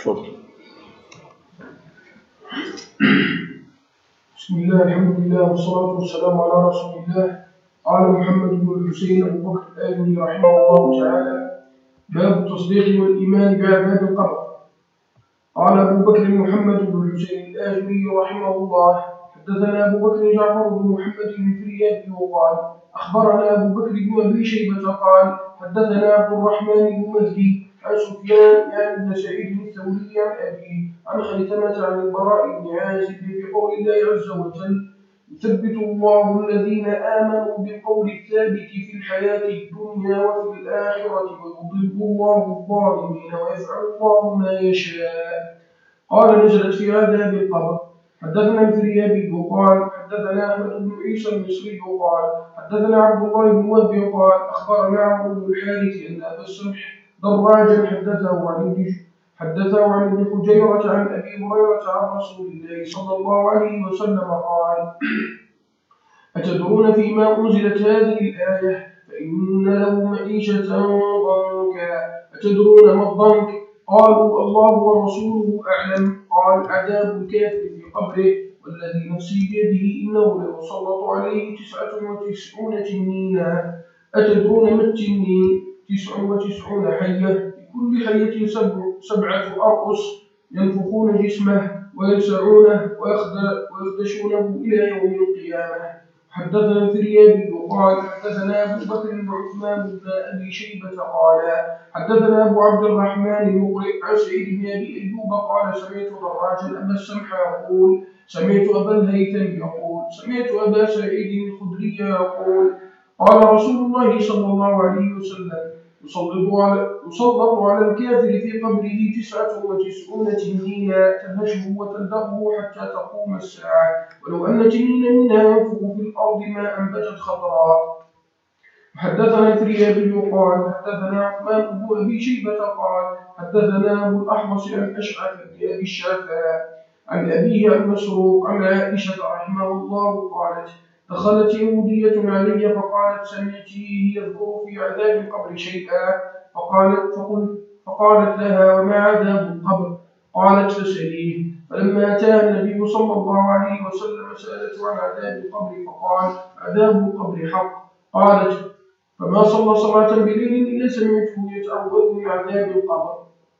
تفضل. بسم الله الحمد لله والصلاة والسلام على رسول الله. قال محمد بن الحسين أبو بكر الآجري رحمه الله تعالى: باب التصديق والإيمان بعذاب القبر. قال أبو بكر محمد بن الحسين الآجري رحمه الله: حدثنا أبو بكر جعفر بن محمد بن فريابي وقال: أخبرنا أبو بكر بن أبي شيبة قال: حدثنا عبد الرحمن بن مهدي عن سفيان يعني بن سعيد الثوري عن أبيه عن خيثمة عن البراء بن عازب في قول الله عز وجل: يثبت الله الذين آمنوا بالقول الثابت في الحياة الدنيا وفي الآخرة ويضل الله الظالمين ويفعل الله ما يشاء. قال: نزلت في عذاب القبر. حدثنا الفريابي قال: حدثنا أحمد بن عيسى المصري قال: حدثنا عبد الله بن وهب قال: أخبرنا عمرو بن الحارث أن أبا السمح دراجا حدثه عن ابن حجيرة عن أبي هريرة عن رسول الله صلى الله عليه وسلم قال: أتدرون فيما أنزلت هذه الآية؟ فإن له معيشة ضنكا. أتدرون ما الضنك؟ قالوا: الله ورسوله أعلم. قال: عذاب الكافر في قبره، والذي نفسي بيده إنه ليسلط عليه 99 تنينا. أتدرون ما التنين؟ 99 حية، لكل حية 7 أرؤس، ينفخون جسمه ويلسعونه ويخدشونه إلى يوم القيامة. حدثنا الفريابي قال: حدثنا أبو بكر بن عثمان بن أبي شيبة قال: حدثنا أبو عبد الرحمن المقرئ عن سعيد بن أبي أيوب قال: سمعت دراجا أبا السمح يقول: سمعت أبا الهيثم يقول: سمعت أبا سعيد الخدري يقول: قال رسول الله صلى الله عليه وسلم: يسلط على الكافر في قبره 99 تنينا تنهشه وتلدغه حتى تقوم الساعة، ولو أن تنين منها ينفخ في الأرض ما أنبتت خضراء. حدثنا الفريابي قال: حدثنا عثمان بن أبي شيبة قال: حدثنا أبو الأحوص عن أشعث بن أبي الشعثاء عن أبيه عن مسروق عن عائشة رحمه الله قالت: دخلت يهودية علي فقالت: سمعتيه يذكر في عذاب القبر شيئا؟ فقالت لها: وما عذاب القبر؟ قالت: فسأليه. فلما أتاها النبي صلى الله عليه وسلم سألته عن عذاب القبر فقال: عذاب القبر حق. قالت: فما صلى صلاة بليل إلا سمعته يتعوذ من عذاب القبر.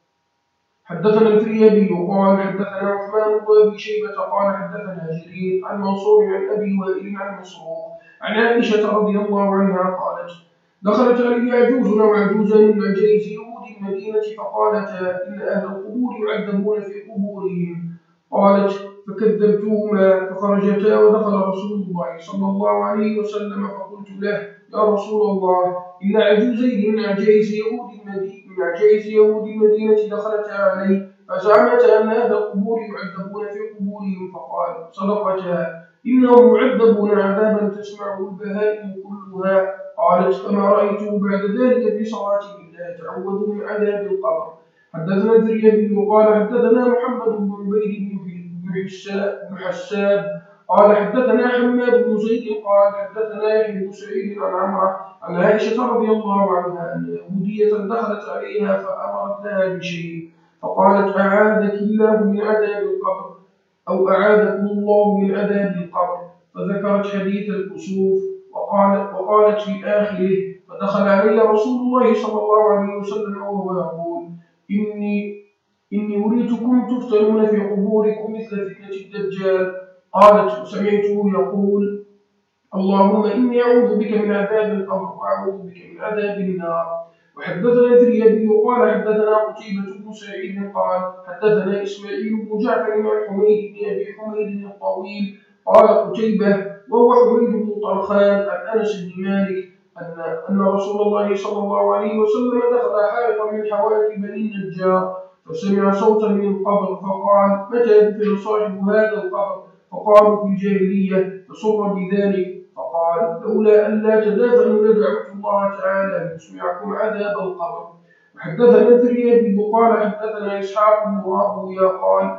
حدثنا الفريابي قال: حدثنا عثمان بن أبي شيبة قال: حدثنا جرير عن منصور عن أبي وائل عن مسروق عن عائشة رضي الله عنها قالت: دخلت علي عجوز وعجوزان من عجائز يهود المدينة فقالتا: إن أهل القبور يعذبون في قبورهم. قالت: فكذبتهما فخرجتا ودخل رسول الله صلى الله عليه وسلم فقلت له: يا رسول الله، إن عجوزين من عجائز يهود المدينة دخلتا علي فزعمتا أن أهل القبور يعذبون في قبورهم. فقال: صدقتا، إنهم يعذبون عذابا تسمعه البهائم كلها. قالت: فما رأيته بعد ذلك في صلاة الله يتعوذ من عذاب القبر. حدثنا الفريابي قال: حدثنا محمد بن عبيد بن حساب قال: حدثنا حماد بن زيد قال: حدثنا يحيى بن سعيد عن عمرو عن عائشة رضي الله عنها أن يهودية دخلت عليها فأمرت لها بشيء فقالت: أعاذك الله من عذاب القبر، أو أعاذكم الله من عذاب القبر. فذكرت حديث الكسوف وقالت في آخره: فدخل علي رسول الله صلى الله عليه وسلم وهو يقول: إني أريتكم تفتنون في قبوركم مثل فتنة الدجال. قالت: سمعته يقول: اللهم إني أعوذ بك من عذاب القبر وأعوذ بك من عذاب النار. وحدثنا الفريابي قال: حدثنا قتيبة بن سعيد قال: حدثنا إسماعيل بن جعفر عن حميد بن أبي حميد الطويل قال قتيبة وهو حميد بن طرخان عن أنس بن مالك أن رسول الله صلى الله عليه وسلم دخل حائطا من حوائط بني النجار فسمع صوتا من القبر فقال: متى دفن صاحب هذا القبر؟ فقالوا: في الجاهلية. فسر بذلك فقال: لولا أن لا تدافنوا لدعوت الله تعالى أن يسمعكم عذاب القبر. وحدثنا الفريابي قال: حدثنا إسحاق بن راهويه قال: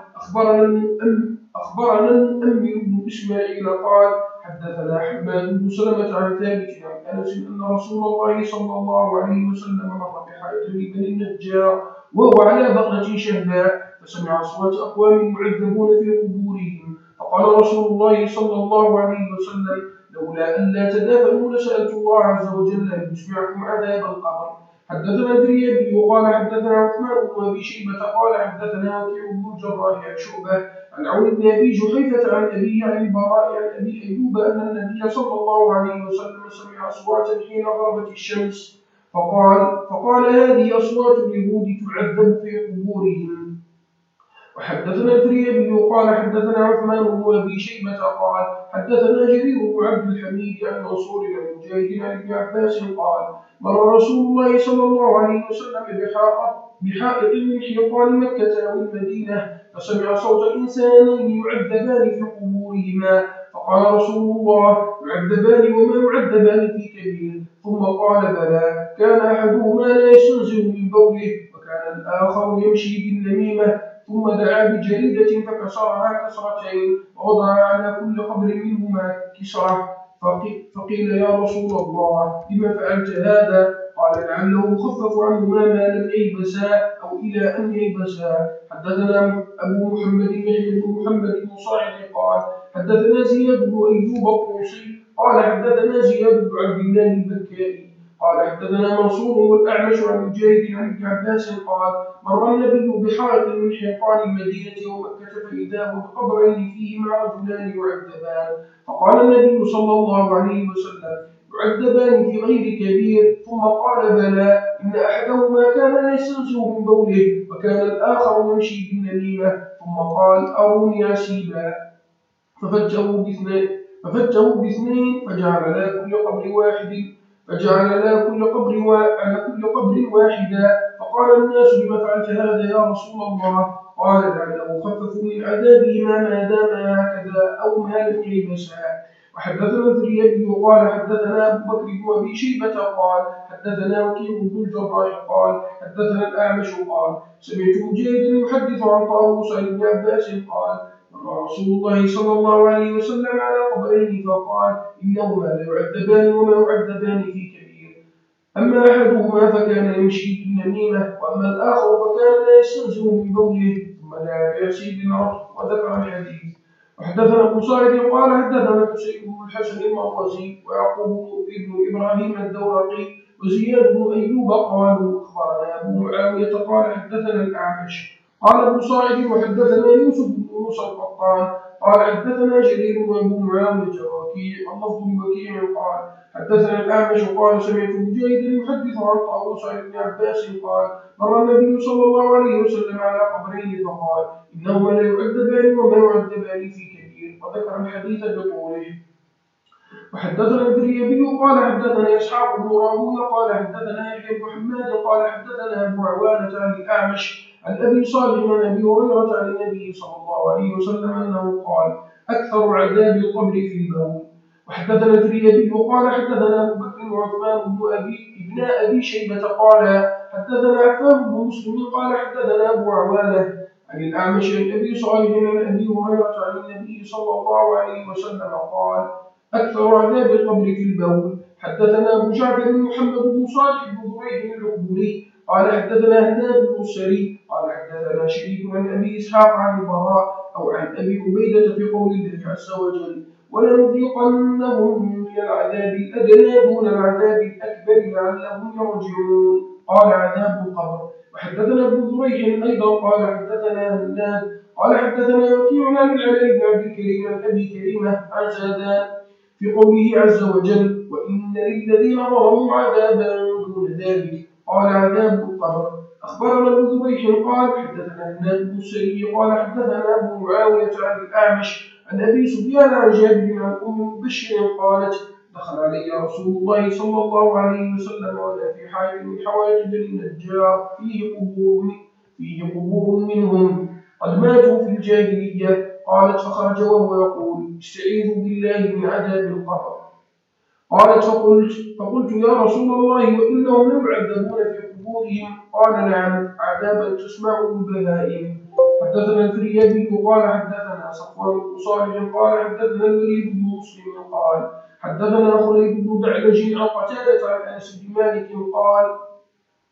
أخبرنا المؤمل بن إسماعيل قال: حدثنا حماد بن سلمة عن ثابت عن أنس أن رسول الله صلى الله عليه وسلم مر بحائط لبني النجار وهو على بغلة شهباء فسمع أصوات أقوام يعذبون في قبورهم، فقال رسول الله صلى الله عليه وسلم: لولا أن لا تدافنوا لسألت الله عز وجل أن يسمعكم عذاب القبر. حدثنا الفريابي قال حدثنا عثمان بن أبي شيبة قال حدثنا وكيع بن الجراح عن شعبة عن عون بن أبي جحيفة عن أبيه عن البراء عن أبي أيوب أن النبي صلى الله عليه وسلم سمع أصواتا حين غربت الشمس فقال هذه أصوات اليهود تعذب في قبورهم. وحدثنا الفريابي قال حدثنا عثمان بن أبي شيبة قال حدثنا جرير بن عبد الحميد عن منصور عن مجاهد عن ابن عباس قال مر رسول الله صلى الله عليه وسلم بحائط من حيطان مكة أو المدينة فسمع صوت إنسانين يعذبان في قبورهما، فقال رسول الله: يعذبان وما يعذبان في كبير؟ ثم قال: بلى، كان أحدهما لا يستنزه من بوله وكان الآخر يمشي بالنميمة. ثم دعا بجريدة فكسرها كسرتين ووضع على كل قبر منهما كسرة، فقيل: يا رسول الله، لم فعلت هذا؟ قال: لعله خفف عنهما ما لم ييبسا أو إلى أن ييبسا. حدثنا أبو محمد يحيى بن محمد بن صاعد قال حدثنا زياد بن أيوب الطوسي قال حدثنا زياد بن عبد الله البكائي قال حدثنا منصور والأعمش عن مجاهد عن ابن عباس قال مر النبي بحائط من حيطان المدينة ومكة فإذا هو بقبرين فيهما رجلان يعذبان، فقال النبي صلى الله عليه وسلم: يعذبان في غير كبير؟ ثم قال: بلى، إن أحدهما كان لا يستنزه من بوله وكان الآخر يمشي بالنميمة. ثم قال: أروني عسيبا، ففجروا باثنين فجعل على كل قبر واحدا، فقال الناس: لم فعلت هذا يا رسول الله؟ قال: لعله خفف من عذابهما ما داما هكذا أو ما لم ييبسا. وحدثنا الفريابي قال حدثنا أبو بكر بن أبي شيبة قال حدثنا وكيع بن الجراح قال حدثنا الأعمش قال سمعت مجاهدا يحدث عن طاووس عن ابن عباس قال مر رسول الله صلى الله عليه وسلم على قبرين فقال: إنهما ليعذبان وما يعذبان في كبير، أما أحدهما فكان يمشي بالنميمة وأما الآخر فكان لا يستنزه من بوله، ثم لا يأتي بالعرض. وذكر الحديث. وحدثنا أبو صالح قال حدثنا حسين بن الحسن المروزي ويعقوب بن إبراهيم الدورقي وزياد بن أيوب قالوا أخبرنا أبو معاوية قال حدثنا الأعمش قال أبو صالح وحدثنا يوسف بن موسى القطان قال حدثنا جرير وأبو معاوية وكيع اللفظ لوكيع قال حدثنا الأعمش قال سمعت مجاهدا يحدث عن طاووس عن ابن عباس قال مر النبي صلى الله عليه وسلم على قبرين فقال: إنهما لا يعذبان وما يعذبان في كبير. وذكر الحديث بطوله. وحدثنا الفريابي قال حدثنا إسحاق بن راهويه قال حدثنا يحيى بن حماد قال حدثنا أبو عوانة عن الأعمش عن أبي صالح عن أبي هريرة عن النبي صلى الله عليه وسلم أنه قال: أكثر عذاب القبر في البول. وحدثنا الفريابي قال حدثنا أبو بكر وعثمان بن أبي شيبة قال حدثنا عفان بن مسلم قال حدثنا أبو عوانة عن الأعمش عن أبي صالح عن أبي هريرة عن النبي صلى الله عليه وسلم قال: أكثر عذاب القبر في البول. حدثنا أبو جعفر بن محمد بن صالح بن ضريح العقبري قال حدثنا هناد بن السري قال حدثنا شريك عن أبي إسحاق عن البراء أو عن أبي عبيدة في قول الله عز وجل: ولنذيقنهم من العذاب الأدنى دون العذاب الأكبر لعلهم يرجعون. قال: عذاب القبر. وحدثنا ابن ضريح أيضا قال حدثنا هناد قال حدثنا وكيع عن العلاء بن عبد الكريم عن أبي كريمة عن زادان في قوله عز وجل: وإن للذين ظلموا عذابا دون ذلك. قال: عذاب القبر. أخبرنا ابن ذبيح قال حدثنا هناد بن السري قال حدثنا أبو معاوية عن الأعمش عن أبي سفيان عن جابر عن أم بشر قالت: دخل علي رسول الله صلى الله عليه وسلم وأنا في حائط من حوائط بني النجار فيه قبور منهم قد ماتوا في الجاهلية. قالت: فخرج وهو يقول: استعيذوا بالله من عذاب القبر. قالت: فقلت: يا رسول الله، وإنهم لم يعذبون في قبورهم؟ قال: نعم، عذابا تسمعه البهائم. حدثنا الفريابي قال حدثنا صفوان بن صالح قال حدثنا الوليد بن مسلم قال حدثنا خليد بن دعلج عن قتادة عن أنس بن مالك قال: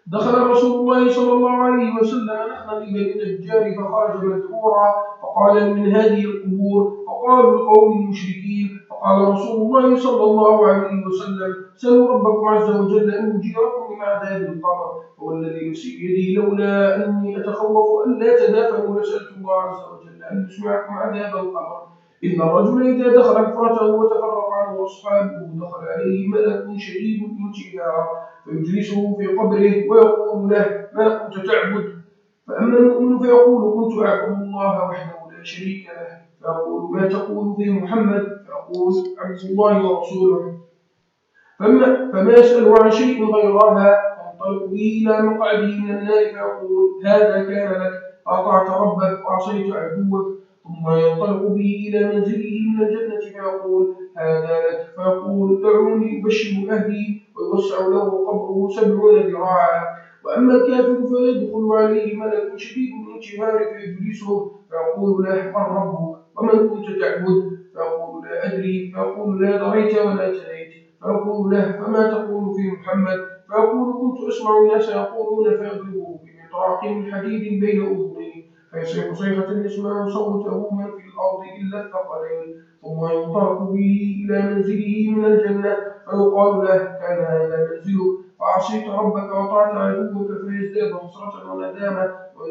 دخل رسول الله صلى الله عليه وسلم نخلا لبني النجار فخرج مذكورا فقال من هذه القبور؟ فقالوا القوم المشركين. فقال رسول الله صلى الله عليه وسلم سلوا ربكم عز وجل أن يجيركم من عذاب القبر، والذي نفسي بيده لولا أني أتخوف أن لا تدافنوا لسألت الله عز وجل أن يسمعكم عذاب القبر. إن الرجل إذا دخل حفرته وتفرق عنه أصحابه دخل عليه ملك شديد الانتهار فيجلسه في قبره ويقول له ما كنت تعبد؟ فأما المؤمن فيقول كنت أعبد الله وحده لا شريك له، فيقول ما تقول في محمد؟ فيقول عبد الله ورسوله، فما يسأل عن شيء غيرها فينطلق به إلى مقعده من النار فيقول هذا كان لك، أطعت ربك وعصيت عدوك. ثم ينطلق به إلى منزله من الجنة فيقول هذا لك، فيقول دعوني أبشر أهلي، ويوسع له قبره 70 ذراعا. وأما الكافر فيدخل عليه ملك شديد الانتهار فيجلسه فيقول له من ربك ومن كنت تعبد؟ فيقول لا أدري، فيقول لا دريت ولا تليت. فيقول له فما تقول في محمد؟ فيقول كنت أسمع الناس يقولون فيضربه بمطراق من حديد بين أذنيه فيصيح صيحة يسمع صوته من في الأرض إلا الثقلين. ثم ينطلق به إلى منزله من الجنة فيقال له كان هذا منزلك فعصيت ربك وطعت عدوك، فيزداد حسرة وندامة.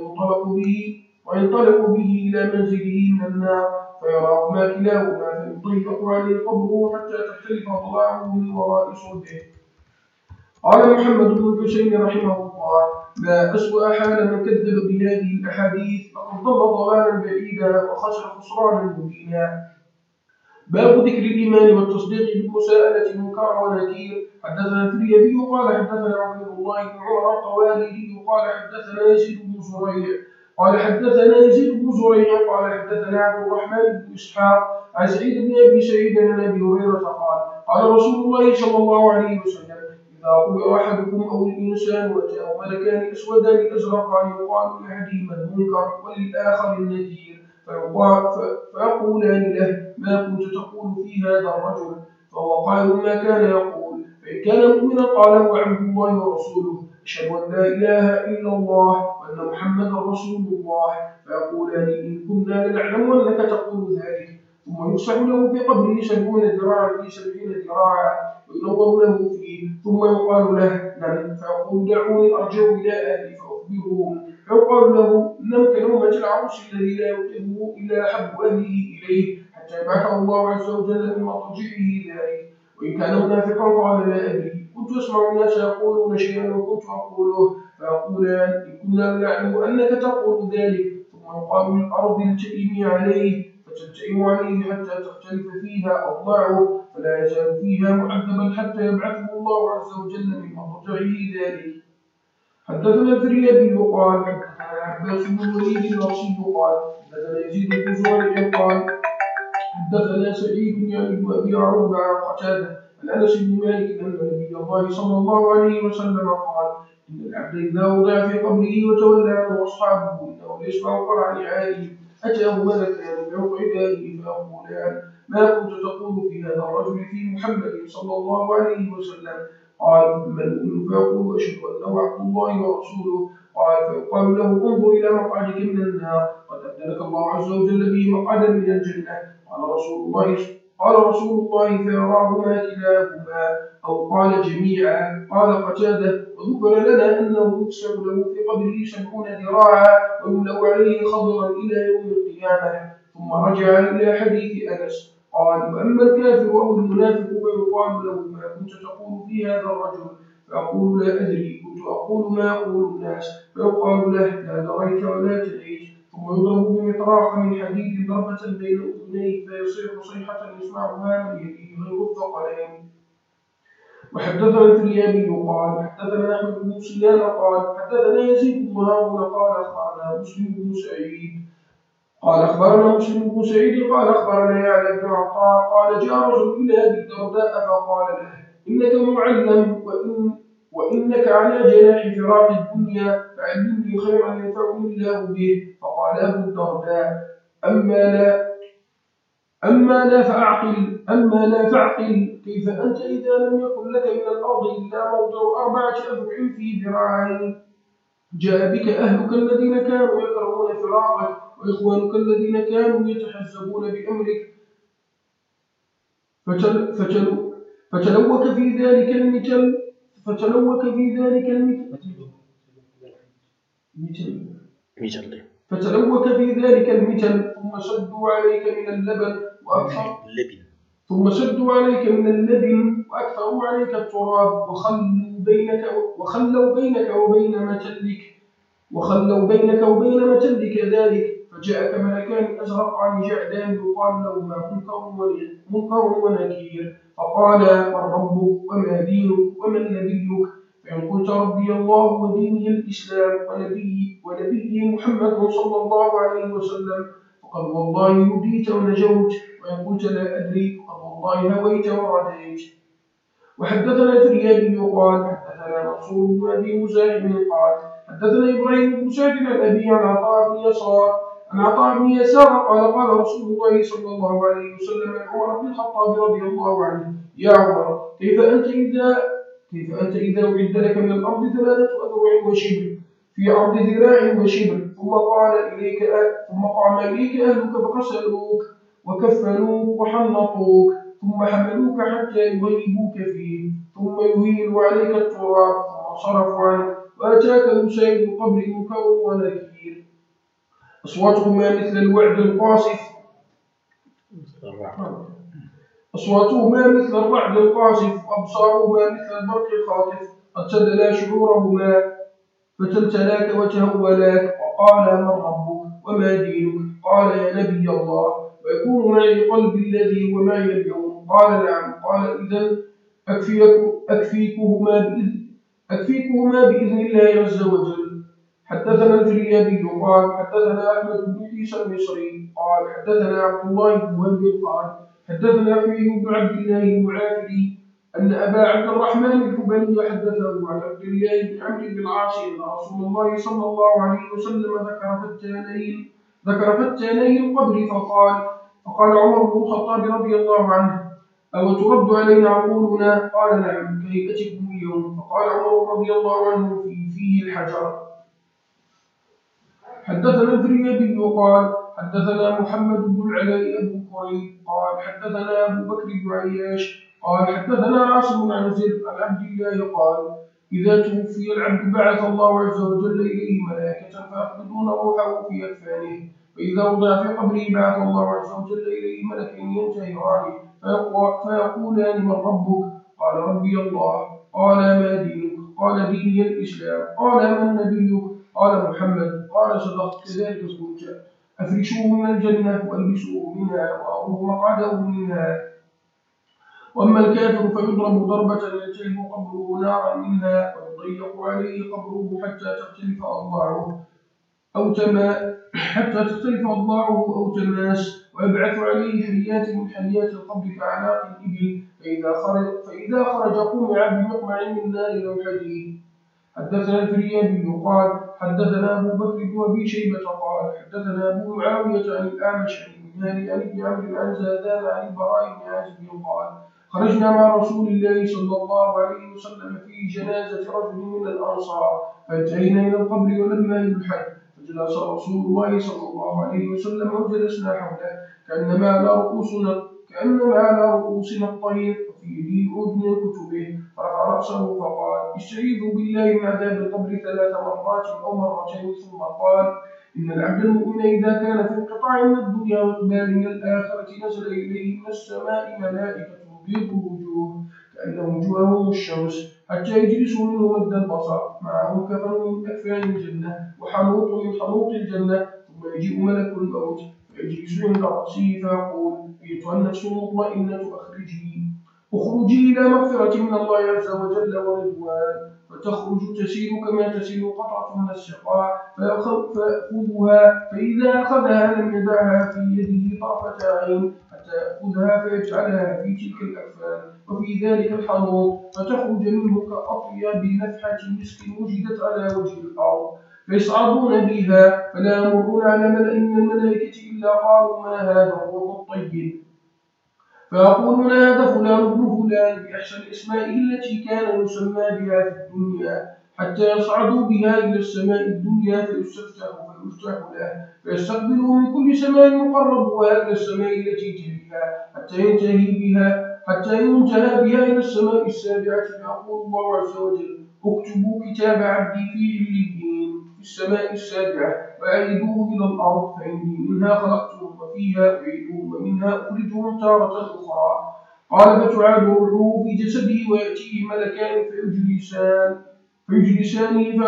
وينطلق به إلى منزله من النار فيراهما كلاهما فيضيق عليه قبره حتى تختلف أضلاعه من وراء صلبه. قال محمد بن الحسين رحمه الله ما أسوأ حال من كذب بهذه الأحاديث فقد ضل ضلالا بعيدا وخسر خسرانا مبينا. باب ذكر الإيمان والتصديق بالمساءلة منكر ونكير. حدثنا الترمذي قال حدثنا عبد الله بن عمر الطوالي قال حدثنا يزيد بن زريع قال حدثنا عبد الرحمن بن إسحاق عن سعيد بن أبي سعيد عن أبي هريرة قال رسول الله صلى الله عليه وسلم إذا قبر أحدكم أو الإنسان وجاء ملكان أسودان أزرقان يقال لأحدهما المنكر وللآخر النكير فيقولان له ما كنت تقول في هذا الرجل؟ فهو قال ما كان يقول، فإن كان مؤمنا قال هو عبد الله ورسوله أشهد أن لا إله إلا الله وأن محمدا رسول الله. فيقولان إن كنا لنعلم أنك تقول ذلك. ثم يفسح له في قبره 70 ذراعا في 70 ذراعا وينظر له فيه. ثم يقال له نم، فيقول دعوني أرجع إلى أهلي فأخبرهم. فيقال له نم كنومة العروس الذي لا يوقظه إلا أحب أهله إليه حتى يبعثه الله عز وجل من مضجعه ذلك. وإن كان منافقا قال لا أدري، كنت أسمع الناس يقولون شيئا وكنت أقوله. فيقولان إن كنا نعلم أنك تقول ذلك. ثم يقال للأرض التئمي عليه فتلتئم عليه حتى تختلف فيها أضلاعه فلا يزال فيها معذبا حتى يبعثه الله عز وجل من مضجعه ذلك. حدثنا الفريابي قال حدثنا العباس بن الوليد الرشيد قال حدثنا يزيد بن زريع قال حدثنا سعيد يعني بن أبي عروبة عن قتادة عن أنس بن مالك أن نبي الله صلى الله عليه وسلم قال إن العبد إذا وضع في قبره وتولى عنه أصحابه إنه ليسمع قرع نعاله أتاه ملكان بعقدائه فيقولان ما كنت تقول في هذا الرجل في محمد صلى الله عليه وسلم؟ قال ثم المؤمن فيقول أشهد أنه عبد الله ورسوله. قال فيقال له انظر إلى مقعدك من النار قد أبدلك الله عز وجل به مقعدا من الجنة. قال رسول الله فيراهما كلاهما أو قال جميعا. قال قتادة وذكر لنا أنه يكسر له في قبره 70 ذراعا ويملأ عليه خضرا إلى يوم القيامة. ثم رجع إلى حديث أنس قال وأما الكافر أو المنافق فيقال له ما كنت تقول في هذا الرجل؟ فأقول لا أدري، كنت أقول ما يقول الناس. فيقال له لا دريت ولا تدريت. ثم يضرب بمطراق من حديد ضربة بين أذنيه فيصيح صيحة يسمعها من يديه غير الثقلين. وحدثنا الفريابي قال حدثنا أحمد بن سنان قال حدثنا يزيد بن هارون قال أخبرنا مسلم بن سعيد قال أخبرنا يعلى بن عطاء قال جاء رجل إلى أبي الدرداء فقال له إنك معلم وإنك على جناح فراق الدنيا فعلمني خيرا ينفعني الله به. فقال أبو الدرداء أما لا أما لا فاعقل كيف أنت إذا لم يكن لك من الأرض إلا موضع 4 أذرع في ذراعين، جاء بك أهلك الذين كانوا يكرهون فراقك وإخوانك الذين كانوا يتحزبون بأمرك، فتلوك في ذلك المثل فتلوك في ذلك المثل ثم شدوا عليك من اللبن وأكثروا عليك التراب وخلوا بينك وبين متلك ذلك، فجاءك ملكان أزرقان جعدان يقال لهما منكر ونكير، فقال من ربك وما دينك ومن نبيك؟ فإن قلت ربي الله وديني الإسلام ونبي محمد صلى الله عليه وسلم فقد والله هديت ونجوت، وإن قلت لا أدري فقد والله هويت ورديت. وحدثنا الفريابي قال حدثنا منصور بن أبي مزاحم قال حدثنا إبراهيم بن سعد عن أبي عن عطاء بن يسار قال قال رسول الله صلى الله عليه وسلم لعمر بن الخطاب رضي الله عنه: يا عمر، كيف أنت إذا أعد لك من الأرض 3 أذرع وشبر في عرض ذراع وشبر، ثم قام إليك أهلك فغسلوك وكفنوك وحنطوك، ثم حملوك حتى يغيبوك فيه، ثم يهيلوا عليك التراب، ثم صرفوا عنك، وأتاك مسائل القبر منكر ونكير، أصواتهما مثل الرعد القاصف وأبصارهما مثل البرق الخاطف، قد تدلى شعورهما فتلتلاك وتهولاك، وقال من ربك وما دينك؟ قال يا نبي الله، ويكون معي قلبي الذي هو معي اليوم؟ قال نعم. قال إذن أكفيكهما بإذن الله عز وجل. حدثنا الفريابي قال حدثنا أحمد بن عيسى المصري قال حدثنا عبد الله بن وهب قال حدثنا حميد بن عبد الله المعافري أن أبا عبد الرحمن الحبلي حدثه عن عبد الله بن عمرو بن العاص أن رسول الله صلى الله عليه وسلم ذكر فتاني القبر فقال عمر بن الخطاب رضي الله عنه: أو ترد علينا عقولنا؟ قال نعم كهيئتكم اليوم. فقال عمر رضي الله عنه: فيه الحجر. حدثنا الفريابي قال حدثنا محمد بن العلاء أبو كريب قال حدثنا أبو بكر بن عياش قال حدثنا عاصم عن زيد عن عبد الله قال: إذا توفي العبد بعث الله عز وجل إليه ملائكة فيقبضون روحه في أكفانه، فإذا وضع في قبره بعث الله عز وجل إليه ملكين ينتهرانه فيقولان: من ربك؟ قال: ربي الله. قال: ما دينك؟ قال: ديني الإسلام. قال: من نبيك؟ قال: محمد. قال: صدقت، كذلك قلت. أفرشوه من الجنة وألبسوه منها وأروه مقعده منها. وأما الكافر فيضرب ضربة يلتهب قبره نارا منها، ويضيق عليه قبره حتى تختلف أضلاعه أو تماس، ويبعث عليه حليات من حليات القبر كأعناق الإبل، فإذا خرج قمع بمقمع من نار أو حديد. حدثنا الفريابي قال حدثنا أبو بكر بن أبي شيبة قال حدثنا أبو معاوية عن الأعمش عن ابن عمرو عن زادان عن البراء بن عازب قال: خرجنا مع رسول الله صلى الله عليه وسلم في جنازة رجل من الأنصار، فانتهينا إلى القبر ولما يلحد، فجلس رسول الله صلى الله عليه وسلم وجلسنا حوله كأنما على رؤوسنا الطير، وفي يده عود من كتبه، فرفع رأسه فقال: استعيذوا بالله من عذاب القبر 3 مرات أو مرتين، ثم قال: إن العبد المؤمن إذا كان في انقطاع من الدنيا وإقبال من الآخرة نزل إليه من السماء ملائكة بيض الوجوه كأن وجوههم الشمس، حتى يجلسوا منه مد البصر، معهم كفن من أكفان الجنة وحنوط من حنوط الجنة، ثم يجيء ملك الموت فيجلس عند رأسه فيقول: أيتها النفس المطمئنة اخرجي إلى مغفرة من الله عز وجل ورضوان، فتخرج تسير كما تسير قطرة من السقاء، فيأخذها، فإذا أخذها لم يدعها في يده طرفة عين حتى يأخذها فيجعلها في تلك الأكفان وفي ذلك الحنوط، فتخرج منه كأطيب نفحة مسك وجدت على وجه الأرض، فيصعدون بها، فلا يمرون على ملأ من الملائكة إلا قالوا: ما هذا الروح الطيب؟ فيقولون هذا فلان ابن فلان بأحسن اسمائه التي كان يسمى بها في الدنيا، حتى يصعدوا بها إلى السماء الدنيا فيستفتح له، فيستقبله من كل سماء مقربها إلى السماء التي تليها، حتى ينتهى بها إلى السماء السابعة. فيقول الله عز وجل: اكتبوا كتاب عبدي في عليين في السماء السابعة، وأعيدوه إلى الأرض، فإني منها خلقتهم وفيها أعيدهم ومنها أخرجهم تارة أخرى. قال: فتعاد روحه في جسده ويأتيه ملكان فيجلسانه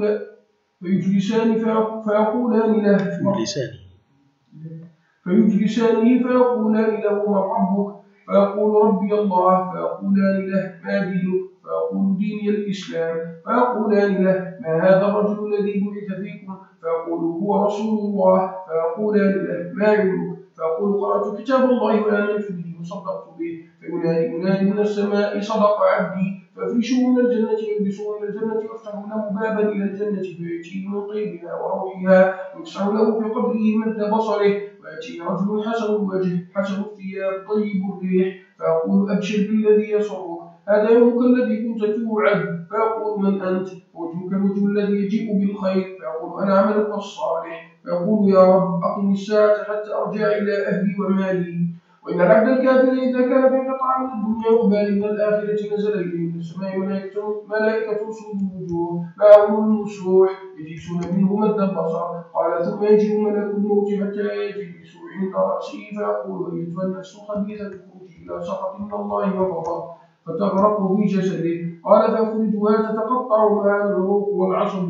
فيقولان له: من ربك؟ فيقول: ربي الله. فيقولان له: ما دينك؟ فيقول: ديني الإسلام. فيقولان له: ما هذا الرجل الذي بعث فيكم؟ فيقول: هو رسول الله. فيقولان له: ما علمك؟ فيقول: قرأت كتاب الله وآمنت به وصدقت به. فينادي مناد من السماء: صدق عبدي. فافرشوا من الجنة يلبسوا من الجنة وافتحوا له بابا إلى الجنة فيأتيه من طيبها وروحها، يفسح له في قبره مد بصره، ويأتي رجل حسن الوجه حسن الثياب طيب الريح، فيقول: أبشر بالذي يسرك، هذا يومك الذي كنت توعد. فيقول: من أنت؟ وجهك الوجه الذي يجيء بالخير. فيقول: أنا عملك الصالح. فيقول: يا رب أقم الساعة حتى أرجع إلى أهلي ومالي. وإن العبد الكافر إذا كان في انقطاع من الدنيا وبال من الآخرة نزل إليه من السماء ملائكة سود الوجوه معهم المسوح يجلسون منه مد البصر. قال: ثم يجيء ملك الموت حتى يجلس عند رأسه فيقول: أيتها النفس الخبيثة اخرجي إلى سخط من الله وغضب، فتغرق في جسده. قال: فيخرجها تتقطع معها العروق والعصب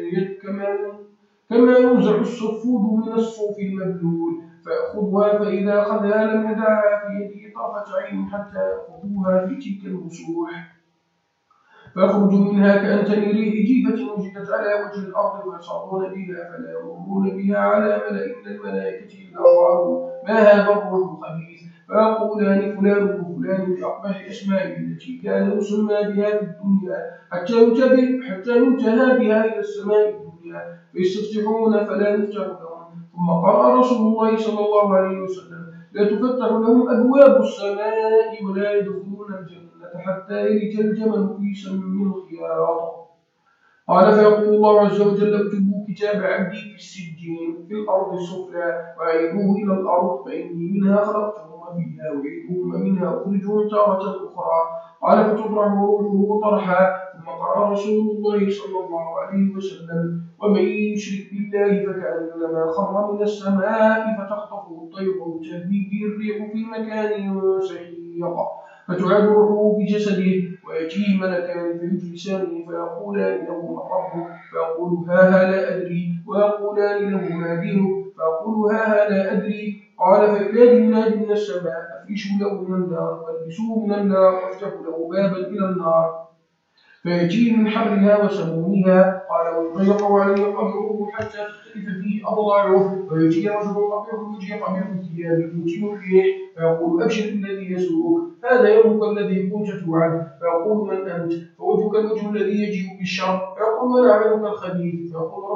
كما ينزع الصفود من الصوف المبلول. فيأخذها، فإذا أخذها لم يدعها في يده طرفة عين حتى يأخذوها في تلك المسوح، فيخرج منها كأنتن ريح جيفة وجدت على وجه الأرض، ويصعدون بها فلا يمرون بها على ملأ من الملائكة إلا قالوا: ما هذا الروح الخبيث؟ فيقولان: فلان وفلان بأقبح أسمائه التي كان يسمى بها في الدنيا، حتى ينتهى بها إلى السماء الدنيا، فيستفتحون فلا يفتح لهم. ثم قرأ رسول الله صلى الله عليه وسلم: لا تفتح لهم أبواب السماء ولا يدخلون الجنة حتى يلج الجمل في سم الخياط. قال: فيقول الله عز وجل: اكتبوا كتاب عبدي في السجين في الأرض السفلى، وأعيدوه إلى الأرض، فإني منها خلقتهم وفيها أعيدهم ومنها أخرجهم تارة أخرى. قال: فتطرح روحه طرحا. ثم قرأ رسول الله صلى الله عليه وسلم: ومن يشرك بالله فكأنما خر من السماء فتخطفه الطير أو تهوي به الريح في مكان سحيق. فتعاد روحه في جسده، ويأتيه ملكان فيجلسانه فيقولان له: من ربك؟ فيقول: ها لا أدري. ويقولان له: ما دينك؟ فيقول: ها لا أدري. قال: فينادي مناد من السماء: أفرشوا له من النار والبسوه من النار وافتحوا له بابا إلى النار، فيأتيه من حرها وسمومها. قال: ويضيق عليه قبره حتى تختلف فيه أضلاعه، ويأتي رجل قبره يجي قبره ثيابه يوتي الريح، فيقول: أبشر بالذي يسوءك، هذا يومك الذي كنت توعد. فيقول: من أنت؟ فوجهك الوجه الذي يجيء بالشر. فيقول: أنا عملك الخبيث. فيقول: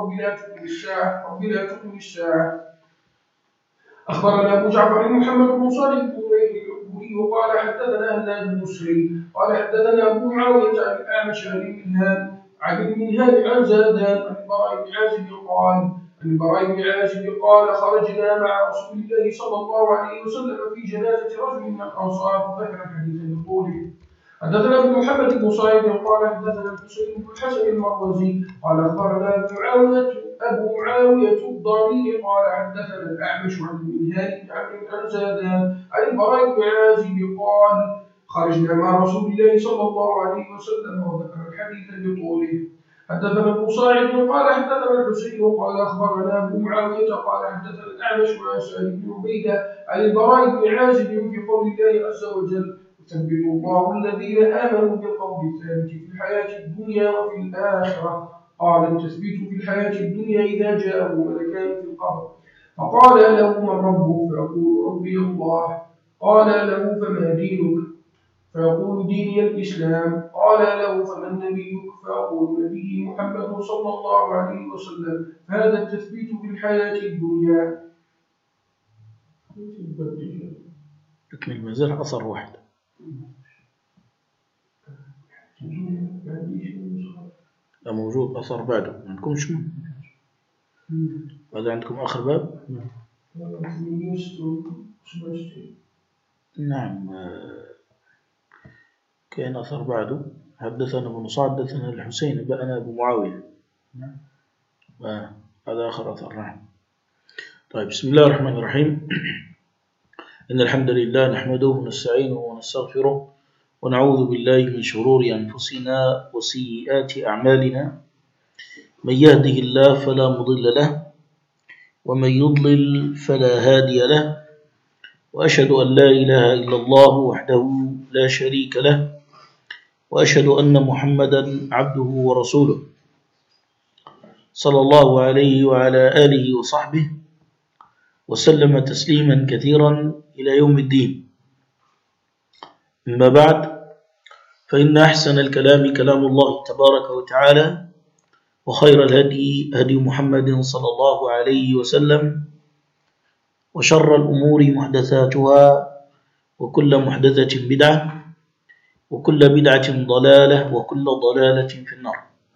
رب لا تقم الساعة. أخبرنا أبو جعفر محمد بن صالح الكوري قال: حدثنا هناد بن سري قال: حدثنا أبو معاوية عن الأعمش عن المنهال عن زادان عن البراء بن عازب قال: خرجنا مع رسول الله صلى الله عليه وسلم في جنازة رجل من الأنصار، ذكر الحديث بطوله. حدثنا ابن محمد بن صالح قال: حدثنا الحسين بن الحسن المروزي قال: أخبرنا أبو معاوية الضرير قال: حدثنا الأعمش عن المنهال بن عمرو عن زادان عن البراء بن عازب قال: خرجنا مع رسول الله صلى الله عليه وسلم، وذكر الحديث بطوله. حدثنا ابو صاعد قال: حدثنا الحسين قال: أخبرنا أبو معاوية قال: حدثنا الأعمش عن سعيد بن عبيدة عن البراء بن عازب في قول الله عز وجل: يثبت الله الذين آمنوا بالقول الثابت في الحياة الدنيا وفي الآخرة. قال: التثبيت في الحياة الدنيا إذا جاءه ملكان في القبر، فقال له: من ربك؟ فيقول: ربي الله. قال له: فما دينك؟ فيقول: ديني الإسلام. قال له: فمن نبيك؟ فيقول: نبي محمد صلى الله عليه وسلم. هذا التثبيت في الحياة الدنيا. لكن المازال أثر واحد. موجود أثر بعده، ما عندكمش؟ هذا عندكم آخر باب؟ نعم. كان أثر بعده. حدثنا ابن صعد حدثنا الحسين بأنا أبو معاوية. هذا آخر أثر. نعم. طيب، بسم الله الرحمن الرحيم. إن الحمد لله نحمده ونستعينه ونستغفره ونعوذ بالله من شرور أنفسنا وسيئات أعمالنا. من يهده الله فلا مضل له ومن يضلل فلا هادي له، وأشهد أن لا إله إلا الله وحده لا شريك له، وأشهد أن محمدا عبده ورسوله صلى الله عليه وعلى آله وصحبه وسلم تسليما كثيرا إلى يوم الدين. أما بعد، فإن أحسن الكلام كلام الله تبارك وتعالى، وخير الهدي هدي محمد صلى الله عليه وسلم، وشر الأمور محدثاتها، وكل محدثة بدعة، وكل بدعة ضلالة، وكل ضلالة في النار.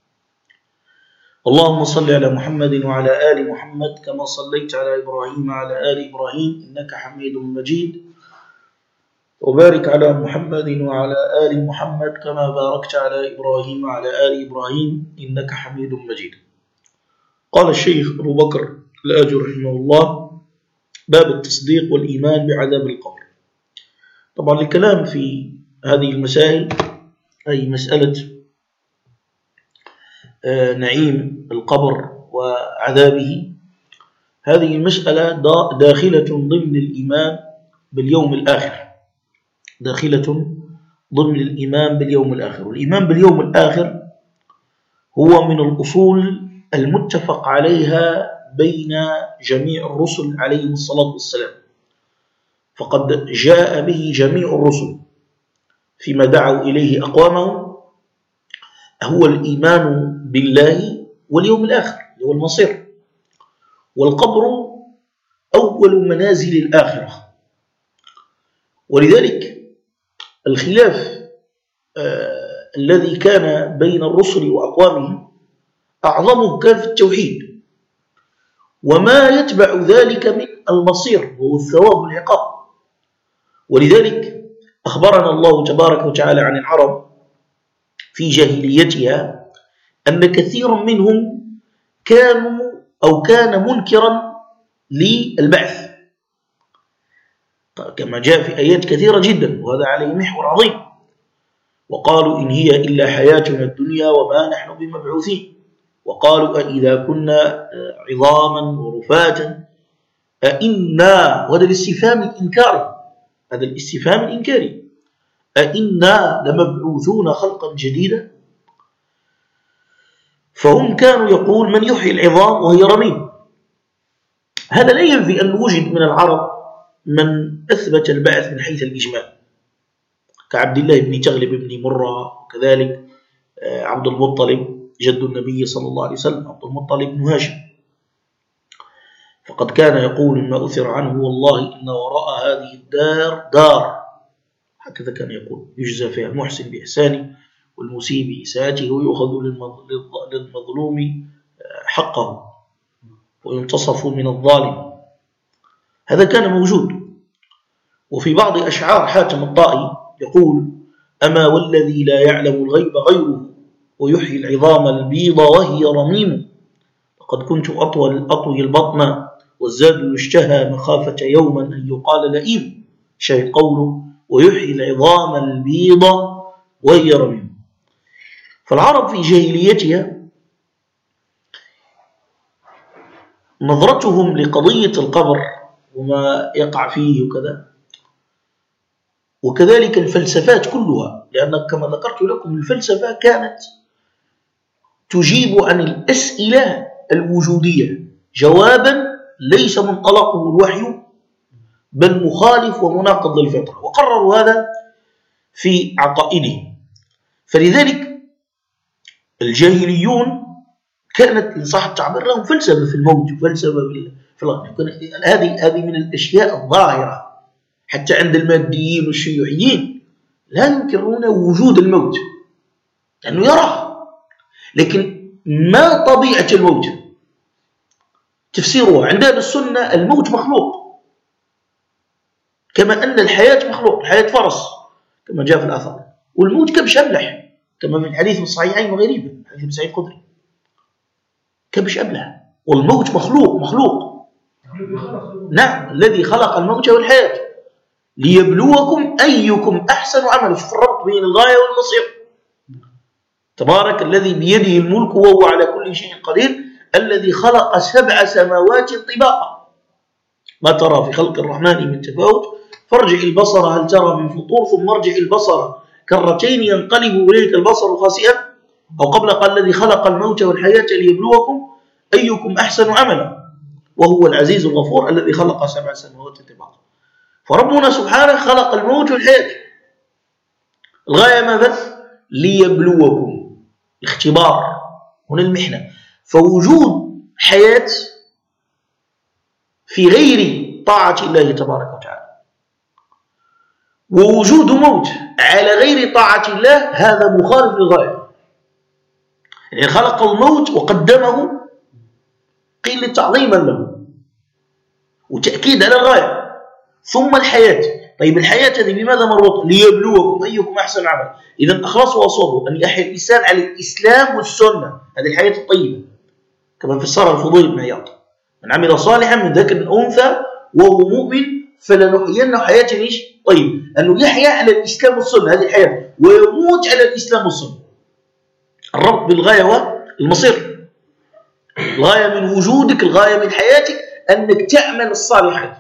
اللهم صل على محمد وعلى آل محمد كما صليت على إبراهيم وعلى آل إبراهيم إنك حميد مجيد، وبارك على محمد وعلى آل محمد كما باركت على إبراهيم وعلى آل إبراهيم إنك حميد مجيد. قال الشيخ أبو بكر الآجر رحمه الله: باب التصديق والإيمان بعذاب القبر. طبعا الكلام في هذه المسائل، أي مسألة نعيم القبر وعذابه، هذه المسألة داخلة ضمن الإيمان باليوم الآخر، داخلة ضمن الإيمان باليوم الآخر. والإيمان باليوم الآخر هو من الأصول المتفق عليها بين جميع الرسل عليهم الصلاة والسلام، فقد جاء به جميع الرسل فيما دعوا إليه أقوامهم، هو الإيمان بالله واليوم الآخر هو المصير. والقبر أول منازل الآخرة، ولذلك الخلاف الذي كان بين الرسل وأقوامهم أعظمه كان في التوحيد، وما يتبع ذلك من المصير وهو الثواب والعقاب. ولذلك أخبرنا الله تبارك وتعالى عن العرب في جاهليتها أن كثيرا منهم كان منكرا للبعث، كما جاء في آيات كثيرة جدا، وهذا عليه محور عظيم. وقالوا إن هي إلا حياتنا الدنيا وما نحن بمبعوثين، وقالوا أئذا كنا عظاما ورفاتا أئنا، وهذا الاستفهام الإنكاري، هذا الاستفهام الإنكاري، أئنا لمبعوثون خلقا جديدا. فهم كانوا يقول من يحيي العظام وهي رميم. هذا لا ينفي أن وجد من العرب من أثبت البعث من حيث الإجمال، كعبد الله بن تغلب بن مرة، وكذلك عبد المطلب جد النبي صلى الله عليه وسلم، عبد المطلب بن هاشم، فقد كان يقول ما أثر عنه والله إن وراء هذه الدار دار، هكذا كان يقول، يجزى فيها المحسن بإحسانه والمسيء بإساءته، ويؤخذ للمظلوم حقه وينتصف من الظالم. هذا كان موجود. وفي بعض أشعار حاتم الطائي يقول: أما والذي لا يعلم الغيب غيره ويحيي العظام البيض وهي رميم، لقد كنت أطوي البطن والزاد يشتهى مخافة يوما أن يقال لئيم، شيء قوله ويحيي العظام البيض وهي رميم. فالعرب في جاهليتها نظرتهم لقضية القبر وما يقع فيه وكذا، وكذلك الفلسفات كلها، لأن كما ذكرت لكم الفلسفة كانت تجيب عن الأسئلة الوجودية جوابا ليس منطلقه الوحي بل مخالف ومناقض للفطرة، وقرروا هذا في عقائدهم. فلذلك الجاهليون كانت إن صح التعبير لهم فلسفة في الموت وفلسفة في الغد. هذه من الأشياء الظاهرة حتى عند الماديين والشيوعيين لا ينكرون وجود الموت لأنه يراه، لكن ما طبيعة الموت؟ تفسيرها عند أهل السنة الموت مخلوق، كما أن الحياة مخلوق، الحياة فرس كما جاء في الآثار، والموت كبش أبلح كما في الحديث الصحيحين وغيره، حديث ابن سعيد الخدري، كبش أبلح، والموت مخلوق. نعم، الذي خلق الموت والحياة ليبلوكم أيكم أحسن عملا. شوف الربط بين الغاية والمصير. تبارك الذي بيده الملك وهو على كل شيء قدير، الذي خلق 7 سماوات طباقا ما ترى في خلق الرحمن من تفاوت فارجع البصر هل ترى من فطور ثم ارجع البصر كرتين ينقلب إليك البصر خاسئا، أو قبل قال الذي خلق الموت والحياة ليبلوكم أيكم أحسن عملا وهو العزيز الغفور الذي خلق 7 سماوات طباقا. فربنا سبحانه خلق الموت والحياة، الغاية ماذا؟ ليبلوكم، الاختبار هنا المحنة. فوجود حياة في غير طاعة الله تبارك وتعالى ووجود موت على غير طاعة الله هذا مخالف للغاية. يعني خلق الموت وقدمه قيل تعظيما له وتأكيد على الغاية، ثم الحياة. طيب الحياة هذه بماذا مربوطة؟ ليبلوكم أيكم أحسن عملا. إذا أخلصوا وصبروا أن يحيى الإنسان على الإسلام والسنة، هذه الحياة الطيبة كما فسرها الفضيل بن عياض: من عمل صالحا من ذكر أو أنثى وهو مؤمن فلنحيينه حياة ايش؟ طيب، أنه يحيى على الإسلام والسنة هذه الحياة ويموت على الإسلام والسنة. الربط بالغاية والمصير، الغاية من وجودك، الغاية من حياتك أنك تعمل الصالحات،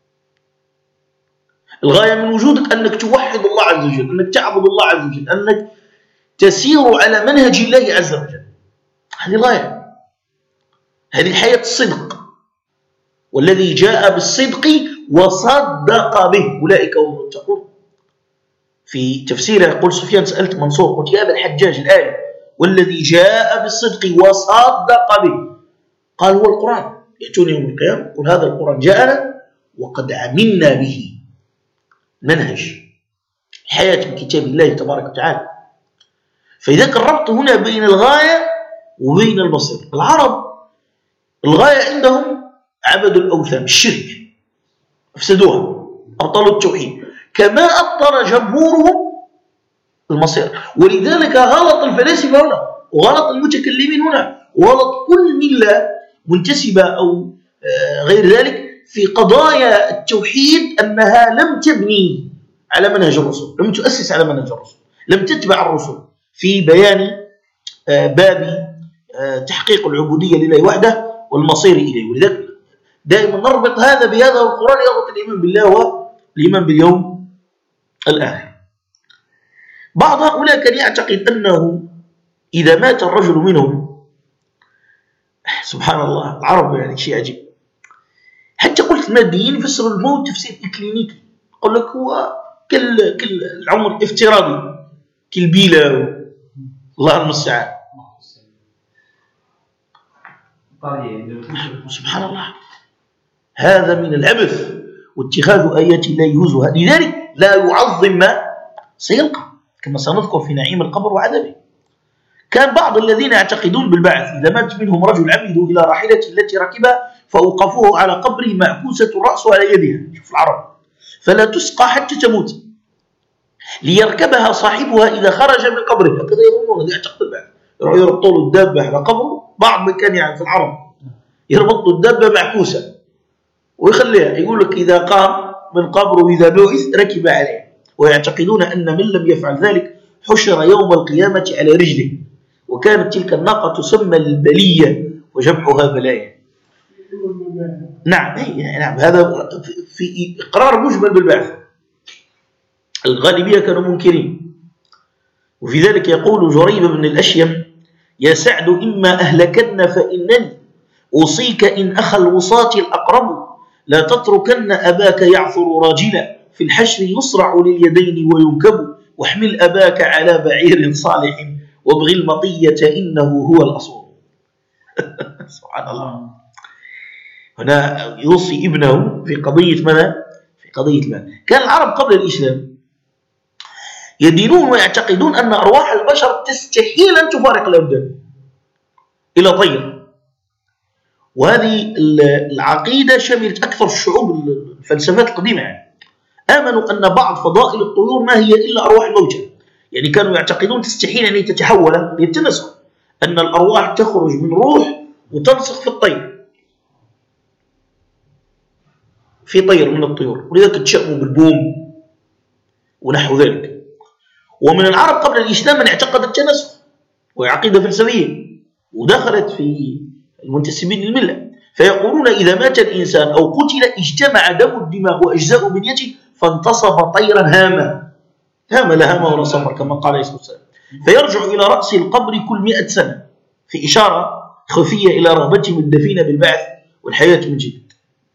الغاية من وجودك أنك توحد الله عز وجل، أنك تعبد الله عز وجل، أنك تسير على منهج الله عز وجل. هذه الغاية، هذه الحياة الصدق، والذي جاء بالصدق وصدق به أولئك هم المتقون. في تفسيره يقول سفيان: سألت منصور قلت يا أبا الحجاج الآية والذي جاء بالصدق وصدق به، قال هو القرآن، يأتون يوم القيامة يقول هذا القرآن جاءنا وقد عملنا به منهج الحياة بكتاب الله تبارك وتعالى. فإذا الربط هنا بين الغاية وبين المصير. العرب الغاية عندهم عبدوا الأوثان، الشرك، أفسدوها، أبطلوا التوحيد، كما أبطل جمهورهم المصير. ولذلك غلط الفلاسفة هنا وغلط المتكلمين هنا وغلط كل ملة منتسبة أو غير ذلك في قضايا التوحيد، أنها لم تبني على منهج الرسول، لم تؤسس على منهج الرسول، لم تتبع الرسول في بيان باب تحقيق العبودية لله وحده والمصير إليه. ولذلك دائما نربط هذا بهذا، والقرآن يربط الإيمان بالله والإيمان باليوم الآخر. بعض هؤلاء كان يعتقد أنه إذا مات الرجل منهم، سبحان الله العرب يعني شيء عجيب، حتى قلت الماديين يفسروا الموت تفسير إكلينيكي، يقول لك هو كل العمر افتراضي كالبيلة، الله المستعان. سبحان الله، هذا من العبث واتخاذ آيات الله يهزها. لذلك لا يعظم ما سيلقى، كما سنذكر في نعيم القبر وعذابه. كان بعض الذين يعتقدون بالبعث إذا مات منهم رجل عمدوا إلى راحلته التي ركبها فأوقفوه على قبره معكوسة الرأس على يدها، شوف العرب، فلا تسقى حتى تموت ليركبها صاحبها إذا خرج من قبره. هكذا يظنون، يعتقد البعث، يربطوا له الدابة على قبره. بعض من كان يعني في العرب يربطوا الدابة معكوسة ويخليها، يقول لك إذا قام من قبره إذا بعث ركب عليه، ويعتقدون أن من لم يفعل ذلك حشر يوم القيامة على رجله، وكانت تلك الناقة تسمى البلية وجمعها بلايا. نعم هذا في إقرار مجمل بالبعث. الغالبية كانوا منكرين. وفي ذلك يقول جريب بن الأشيم: يا سعد إما أهلكن فإنني أوصيك إن أخى الوصاة الأقرب لا تتركن أباك يعثر راجلا في الحشر يصرع لليدين وينكب واحمل أباك على بعير صالح وابغي المطية إنه هو الأصول. سبحان الله. هنا يوصي ابنه في قضية ماذا؟ في قضية المال. كان العرب قبل الإسلام يدينون ويعتقدون أن أرواح البشر تستحيل أن تفارق الأبدان إلى طير، وهذه العقيدة شملت أكثر الشعوب الفلسفات القديمة. يعني آمنوا أن بعض فضائل الطيور ما هي إلا أرواح الموتى، يعني كانوا يعتقدون تستحيل أن تتحول للتنسخ، أن الأرواح تخرج من روح وتنسخ في الطير، في طير من الطيور، ولذلك تشأموا بالبوم ونحو ذلك. ومن العرب قبل الإسلام من اعتقد التنسخ، وعقيدة فلسفية ودخلت في المنتسبين للملة، فيقولون إذا مات الإنسان أو قتل اجتمع دم الدماغ وأجزاء بنيته فانتصب طيرا هاما، لا هام ولا صفر كما قال عليه الصلاة والسلام، فيرجع إلى رأس القبر كل 100 سنة، في إشارة خفية إلى رغبتهم الدفينة بالبعث والحياة من جديد.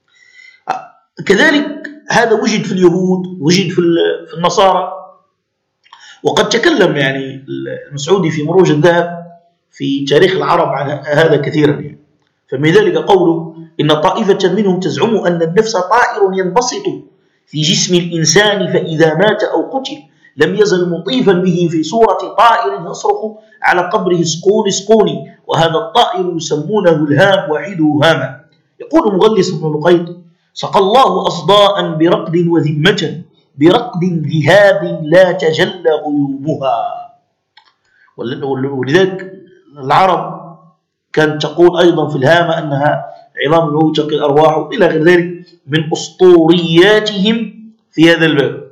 كذلك هذا وجد في اليهود، وجد في النصارى. وقد تكلم يعني المسعودي في مروج الذهب في تاريخ العرب عن هذا كثيرا يعني. فمن ذلك قوله إن طائفة منهم تزعم أن النفس طائر ينبسط في جسم الإنسان فإذا مات أو قتل لم يزل مطيفا به في صورة طائر يصرخ على قبره اسقوني اسقوني، وهذا الطائر يسمونه الهام واحده هاما. يقول مغلس بن لقيط سقى الله أصداء برقد وذمة برقد ذهاب لا تجلى غيومها. ولذلك العرب كانت تقول أيضا في الهامة أنها عظام الموتى كالأرواح إلى غير ذلك من أسطورياتهم في هذا الباب.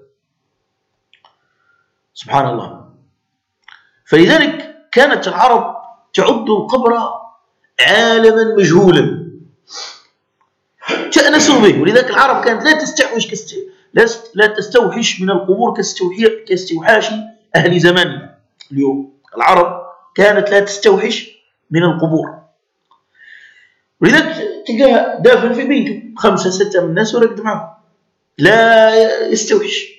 سبحان الله. فلذلك كانت العرب تعد القبر عالما مجهولا تأنسوا به، ولذلك العرب كانت لا تستوحش من القبور كاستوحاش أهل زماننا اليوم. العرب كانت لا تستوحش من القبور، ولذلك تلقى دافن في بيته 5 6 من الناس ورقد معهم لا يستوحش.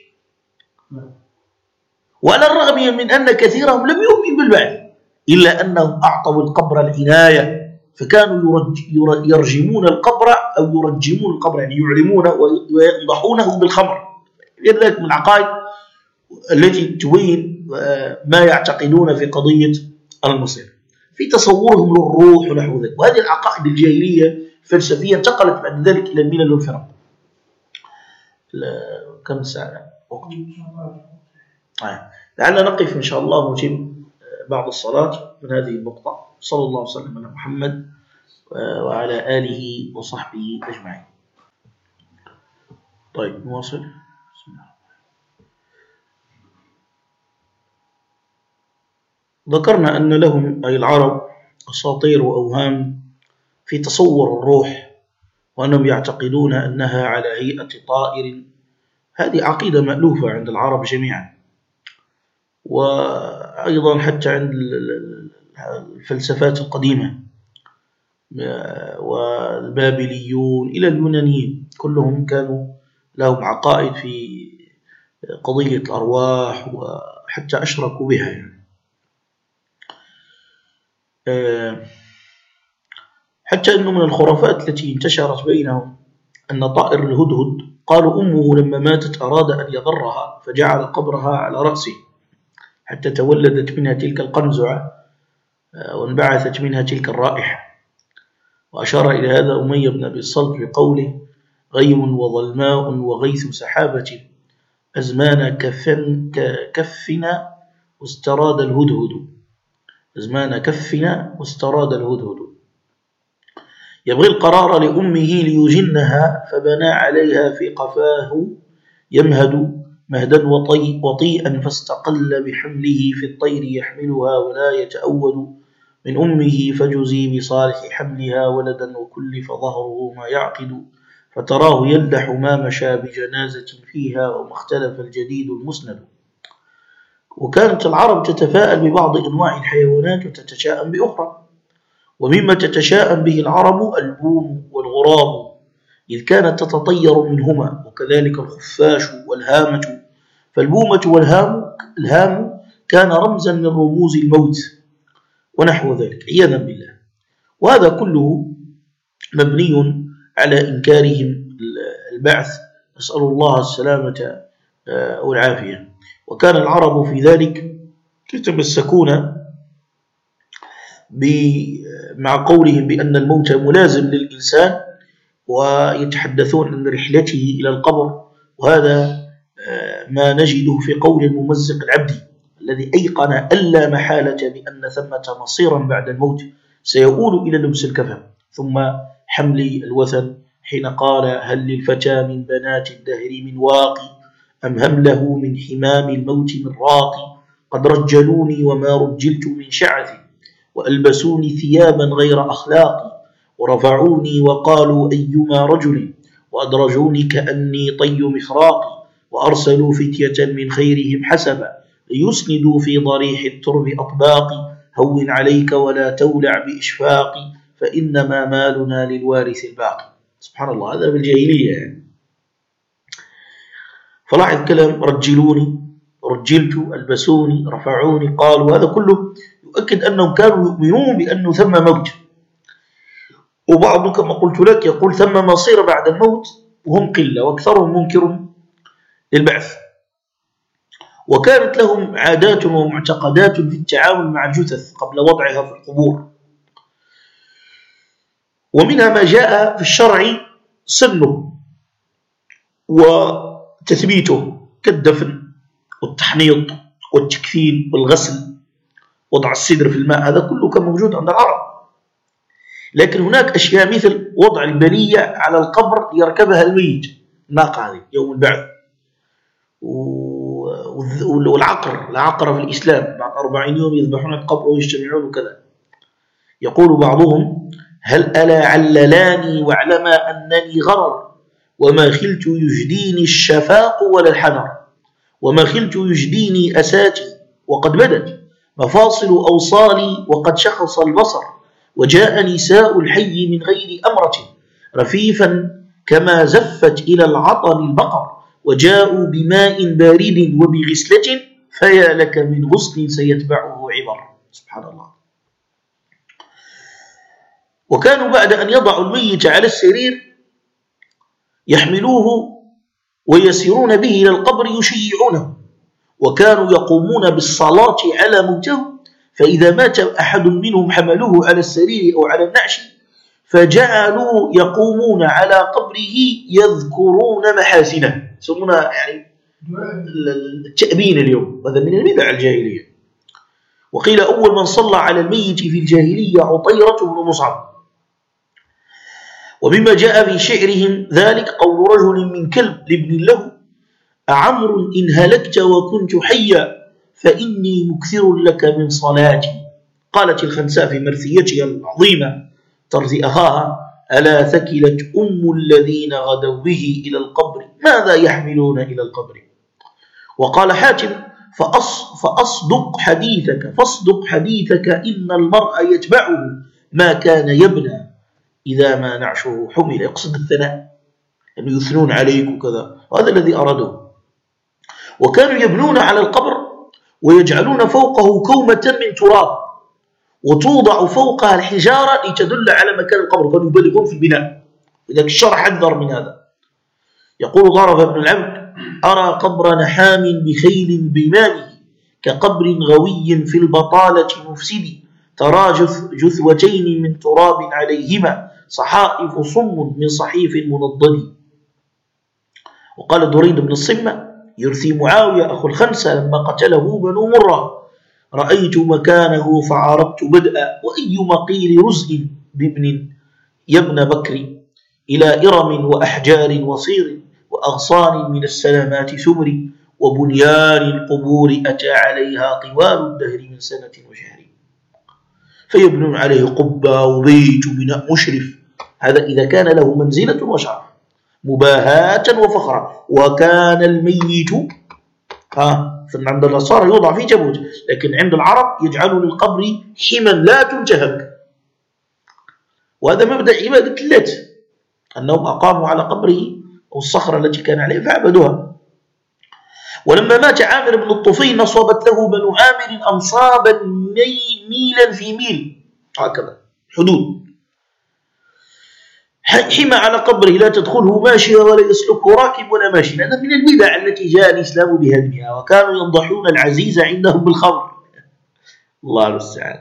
وعلى الرغم من أن كثيرهم لم يؤمن بالبعث إلا أنهم أعطوا القبر العناية، فكانوا يرجمون القبر أو يرجمون القبر، يعني يعلمونه وينضحونه بالخمر. لذلك من العقائد التي تبين ما يعتقدون في قضية المصير في تصورهم للروح ونحو ذلك. وهذه العقائد الجاهلية الفلسفية انتقلت بعد ذلك إلى الملل والفرق. كم ساعة وقت؟ لعلنا نقف إن شاء الله ونتم بعد الصلاة من هذه النقطة. صلى الله وسلم على محمد وعلى آله وصحبه أجمعين. طيب نواصل. ذكرنا أن لهم أي العرب أساطير وأوهام في تصور الروح، وأنهم يعتقدون أنها على هيئة طائر. هذه عقيدة مألوفة عند العرب جميعا، وأيضا حتى عند الفلسفات القديمة والبابليون إلى اليونانيين كلهم كانوا لهم عقائد في قضية الأرواح، وحتى أشركوا بها يعني. حتى أنه من الخرافات التي انتشرت بينهم أن طائر الهدهد قالوا أمه لما ماتت أراد أن يضرها فجعل قبرها على رأسه حتى تولدت منها تلك القنزعة وانبعثت منها تلك الرائحة. وأشار إلى هذا أمية بن أبي الصلت بقوله غيم وظلماء وغيث سحابة أزمان كفنا واستراد الهدهد، أزمان كفنا واستراد الهدهد. يبغي القرار لأمه ليجنها فبنى عليها في قفاه يمهد مهدا وطيئا فاستقل بحمله في الطير يحملها ولا يتأود من أمه فجزي بصالح حملها ولدا وكلف ظهره ما يعقد فتراه يلدح ما مشى بجنازة فيها وما اختلف الجديد المسند. وكانت العرب تتفاءل ببعض أنواع الحيوانات وتتشاءم بأخرى، ومما تتشاءم به العرب البوم والغراب إذ كانت تتطير منهما، وكذلك الخفاش والهامة. فالبومة والهام كان رمزا من رموز الموت ونحو ذلك عياذا بالله. وهذا كله مبني على إنكارهم البعث نسأل الله السلامة والعافية. وكان العرب في ذلك يتمسكون مع قولهم بأن الموت ملازم للإنسان، ويتحدثون عن رحلته إلى القبر، وهذا ما نجده في قول الممزق العبدي الذي أيقن ألا محالة بأن ثمة مصيرا بعد الموت سيؤول إلى لبس الكفن ثم حمل الوثن، حين قال: هل للفتى من بنات الدهر من واقي، أم هم له من حمام الموت من راقي، قد رجلوني وما رجلت من شعث، وألبسوني ثيابا غير أخلاقي، ورفعوني وقالوا أيما رجل، وأدرجوني كأني طي مخراقي، وأرسلوا فتية من خيرهم حسبا، ليسندوا في ضريح الترب أطباقي، هون عليك ولا تولع بإشفاقي، فإنما مالنا للوارث الباقي. سبحان الله، هذا بالجاهلية يعني. فلاحظ كلام رجلوني، رجلت، ألبسوني، رفعوني، قالوا، هذا كله يؤكد أنهم كانوا يؤمنون بأنه ثم موت. وبعضهم كما قلت لك يقول ثم مصير بعد الموت، وهم قلة وأكثرهم منكر للبعث. وكانت لهم عادات ومعتقدات في التعامل مع الجثث قبل وضعها في القبور، ومنها ما جاء في الشرع سنه وتثبيته كالدفن والتحنيط والتكفين والغسل، وضع السدر في الماء، هذا كله كان موجود عند العرب. لكن هناك أشياء مثل وضع البلية على القبر يركبها الميت، الناقة هذه يوم البعث، والعقر في الإسلام بعد 40 يوم يذبحون القبر ويجتمعون وكذا. يقول بعضهم: هل ألا عللاني واعلما أنني غرر، وما خلت يجديني الشفاق ولا الحنر، وما خلت يجديني أساتي وقد بدت مفاصل أوصالي وقد شخص البصر، وجاء نساء الحي من غير أمرة رفيفا كما زفت إلى العطن البقر، وجاءوا بماء بارد وبغسلة فيا لك من غسل سيتبعه عبر. سبحان الله. وكانوا بعد أن يضعوا الميت على السرير يحملوه ويسيرون به إلى القبر يشيعونه، وكانوا يقومون بالصلاة على موته، فإذا مات أحد منهم حملوه على السرير أو على النعش، فجعلوا يقومون على قبره يذكرون محاسنه، يسمونها يعني التأبين اليوم، هذا من البدع الجاهلية. وقيل أول من صلى على الميت في الجاهلية عطيرة بن مصعب. ومما جاء في شعرهم ذلك قول رجل من كلب لابن له: أعمر إن هلكت وكنت حيا، فإني مكثر لك من صلاتي. قالت الخنساء في مرثيتها العظيمة ترثي أخاها: ألا ثكلت الذين غدوا به إلى القبر، ماذا يحملون إلى القبر. وقال حاتم: فاصدق حديثك إن المرء يتبعه ما كان يبنى إذا ما نعشه حمل. يقصد الثناء، أنه يثنون عليك وكذا، وهذا الذي أرادوه. وكانوا يبنون على القبر ويجعلون فوقه كومة من تراب، وتوضع فوقها الحجارة لتدل على مكان القبر، كانوا يبالغون في البناء، لذلك الشرع حذر من هذا. يقول ضرب بن العبد: أرى قبر نحام بخيل بماله، كقبر غوي في البطالة مفسد، ترى جثوتين من تراب عليهما صحائف صم من صحيف منضد. وقال دريد بن الصمة يرثي معاوية أخو الخنسة لما قتله بنو مرة: رأيت مكانه فعرفت بدءا، وأي مقيل رزء بابن يبن بكر، إلى إرم وأحجار وصير، وأغصان من السلامات ثمر، وبنيان القبور أتى عليها طوال الدهر من سنة وشهر. فيبنون عليه قبة وبيت بناء مشرف، هذا إذا كان له منزلة وشرف مباهاة وفخرا. وكان الميت عند النصارى يوضع في تابوت، لكن عند العرب يجعلوا للقبر حما لا تنتهك، وهذا مبدأ عبادة اللات، أنهم أقاموا على قبره أو الصخرة التي كان عليه فعبدوها. ولما مات عامر بن الطفيل نصبت له بنو عامر أنصابا ميلا في ميل، هكذا حدود، حمى على قبره لا تدخله ماشية ولا يسلكه راكب ولا ماشي. هذا من البدع التي جاء الإسلام بهدمها، وكانوا ينضحون العزيز عندهم بالخمر. الله المستعان.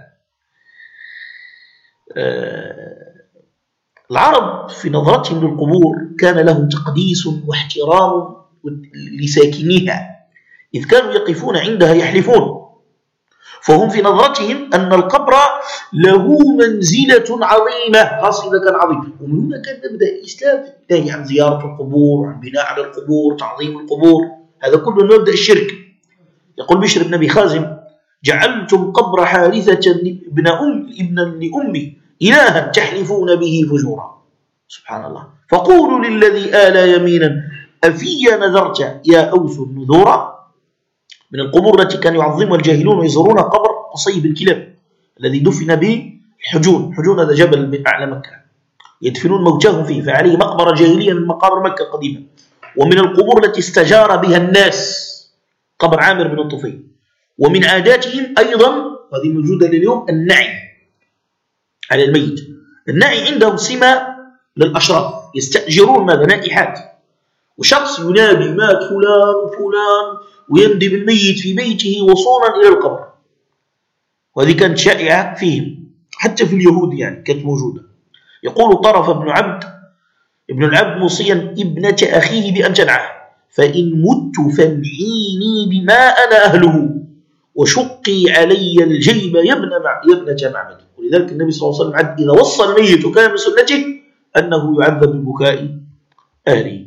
العرب في نظرتهم للقبور كان لهم تقديس واحترام لساكنيها، إذ كانوا يقفون عندها يحلفون، فهم في نظرتهم أن القبر له منزلة عظيمة، خاصة إذا كان عظيم. ومن هنا كان بدأ الإسلام ينهي عن زيارة القبور، عن بناء على القبور، تعظيم القبور، هذا كله من مبدأ الشرك. يقول بشر بن أبي خازم: جعلتم قبر حارثة ابنا لأمي إلها تحلفون به فجورا. سبحان الله. فقولوا للذي آلى يمينا أفي نذرت يا أوس النذورا. من القبور التي كانوا يعظمها الجاهلون ويزورون قبر قصي بن كلاب الذي دفن به الحجون. حجون هذا جبل من أعلى مكة يدفنون موتاهم فيه، فعليه مقبرة جاهلية من مقابر مكة قديمة. ومن القبور التي استجار بها الناس قبر عامر بن الطفيل. ومن عاداتهم أيضا، وهذه موجودة لليوم، النعي على الميت. النعي عندهم سمة للأشراف، يستأجرون ماذا؟ نائحات، وشخص ينادي مات فلان وفلان ويندب الميت في بيته وصولا إلى القبر. وهذه كانت شائعة فيهم، حتى في اليهود يعني كانت موجودة. يقول طرف ابن العبد موصيا ابنة أخيه بأن تنعه: فإن مت فانعيني بما أنا أهله وشقي علي الجيب يا ابنة معبد. ولذلك النبي صلى الله عليه وسلم إذا وصى الميت وكان من سنته أنه يعذب ببكاء أهله.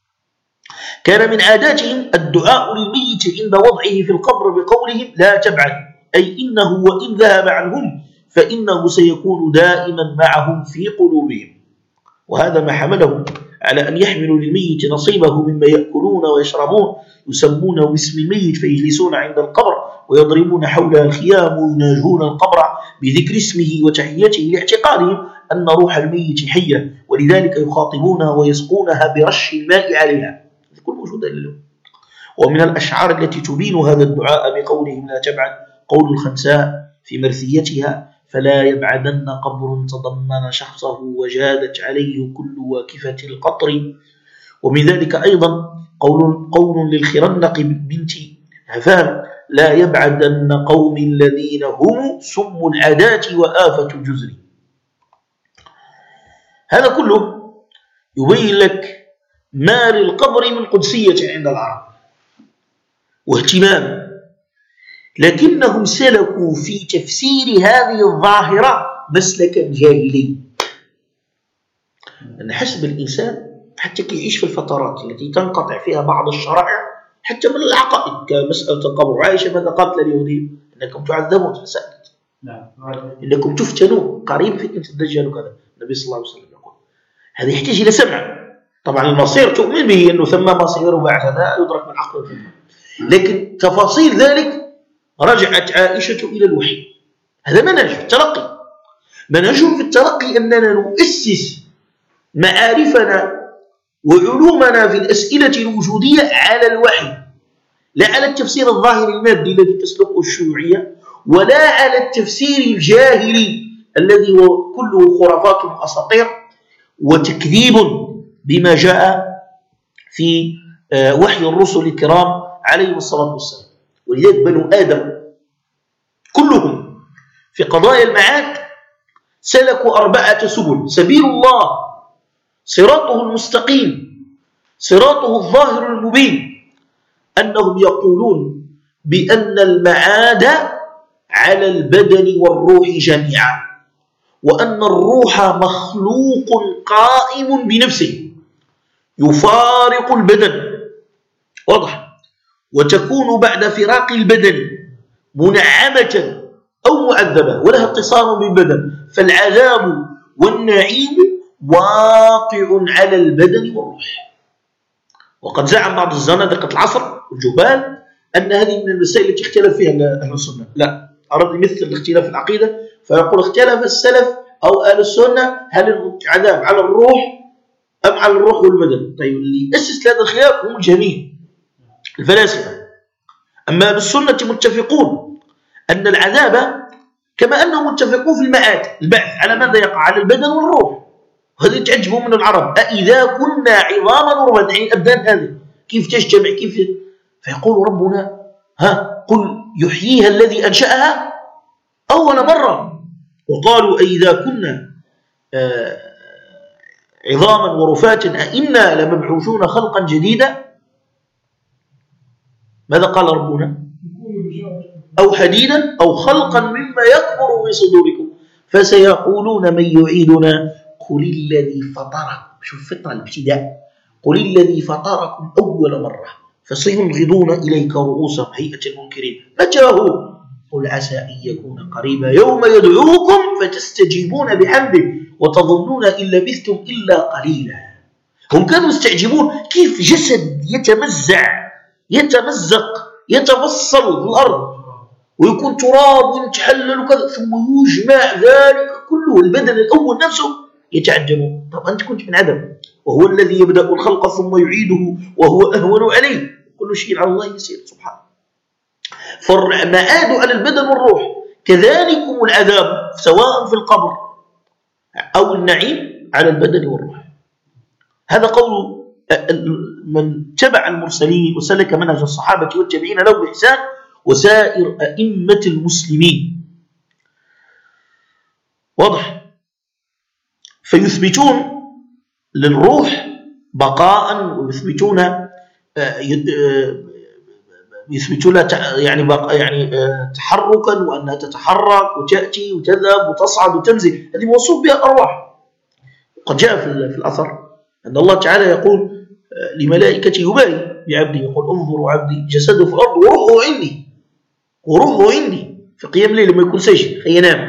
كان من عاداتهم الدعاء للميت عند وضعه في القبر بقولهم: لا تبعد، أي إنه وإن ذهب عنهم فإنه سيكون دائما معهم في قلوبهم. وهذا ما حملهم على أن يحملوا للميت نصيبه مما يأكلون ويشربون، يسمونه باسم الميت فيجلسون عند القبر ويضربون حولها الخيام ويناجون القبر بذكر اسمه وتحيته لاعتقادهم أن روح الميت حية، ولذلك يخاطبونها ويسقونها برش الماء عليها. كل موجودة لليوم. ومن الأشعار التي تبين هذا الدعاء بقولهم لا تبعد قول الخنساء في مرثيتها: فلا يبعدن قبر تضمن شخصه وجادت عليه كل واكفة القطر. ومن ذلك أيضا قول للخرنق بنت هفان: لا يبعدن قوم الذين هم سم العادات وآفة الجزر. هذا كله يبين لك ما للقبر من قدسية عند العرب واهتمام، لكنهم سلكوا في تفسير هذه الظاهرة مسلكا جاهلي. أن حسب الإنسان حتى يعيش في الفترات التي تنقطع فيها بعض الشرائع حتى من العقائد كمسألة القبر. عائشة ماذا قالت لليهوديين؟ إنكم تعذبون، فسألت إنكم تفتنون، قريب فتنة الدجال وكذا. النبي صلى الله عليه وسلم يقول هذا يحتاج إلى سمع. طبعا المصير تؤمن به أنه ثم مصير وبعد هذا يدرك من عقل الفكر، لكن تفاصيل ذلك رجعت عائشة إلى الوحي. هذا منهج في التلقي. منهج في التلقي أننا نؤسس معارفنا وعلومنا في الأسئلة الوجودية على الوحي، لا على التفسير الظاهري المادي الذي تسلكه الشيوعية، ولا على التفسير الجاهلي الذي هو كله خرافات وأساطير وتكذيب بما جاء في وحي الرسل الكرام عليهم الصلاة والسلام. ولذلك بنو آدم كلهم في قضايا المعاد سلكوا 4 سبل: سبيل الله صراطه المستقيم، صراطه الظاهر المبين، أنهم يقولون بأن المعاد على البدن والروح جميعا، وأن الروح مخلوق قائم بنفسه يفارق البدن، واضح، وتكون بعد فراق البدن منعمة أو معذبة ولها اتصال بالبدن، فالعذاب والنعيم واقع على البدن والروح. وقد زعم بعض الزنادقة العصر والجهال أن هذه من المسائل التي اختلف فيها أهل السنة. لا، أراد مثل الاختلاف في العقيدة فيقول اختلف السلف أو أهل السنة هل العذاب على الروح أم على الروح والبدن. طيب اللي أسس هذا الخلاف هم الجهمية الفلاسفة. أما بالسنة متفقون أن العذاب كما أنهم متفقون في المعاد البعث على ماذا يقع على البدن والروح. وهذا تعجبوا من العرب، أإذا كنا عظاما ورفاتا، يعني الأبدان هذه كيف تجتمع كيف. فيقول ربنا قل يحييها الذي أنشأها أول مرة. وقالوا أإذا كنا عظاما ورفاتا أئنا لمبعوثون خلقا جديدا. ماذا قال ربنا؟ أو حديدا أو خلقا مما يكبر في صدوركم فسيقولون من يعيدنا قل الذي فطركم. شوف فطرة الابتداء، قل الذي فطركم أول مرة فسينغضون إليك رؤوسهم هيئة المنكرين متى هو؟ قل عسى أن يكون قريبا يوم يدعوكم فتستجيبون بحمده وتظنون إن لبثتم إلا قليلا. هم كانوا يستعجبون كيف جسد يتمزع يتمزق يتفصل في الأرض ويكون تراب ويتحلل وكذا ثم يجمع ذلك كله، البدن الأول نفسه يتعجبون. طب أنت كنت من عدم وهو الذي يبدأ الخلق ثم يعيده وهو أهون عليه، كل شيء على الله يسير سبحانه. فالمعاد على البدن والروح، كذلكم العذاب سواء في القبر أو النعيم على البدن والروح. هذا قول من تبع المرسلين وسلك منهج الصحابة والتابعين له بإحسان وسائر أئمة المسلمين. واضح؟ فيثبتون للروح بقاء ويثبتون يعني تحركا وأنها تتحرك وتأتي وتذهب وتصعد وتنزل، هذه موصوف بها الأرواح. قد جاء في الأثر أن الله تعالى يقول لملائكته يباهي بعبده، يقول انظروا عبدي جسده في الأرض وروحه عندي في قيام الليل لما يكون سيجد ينام.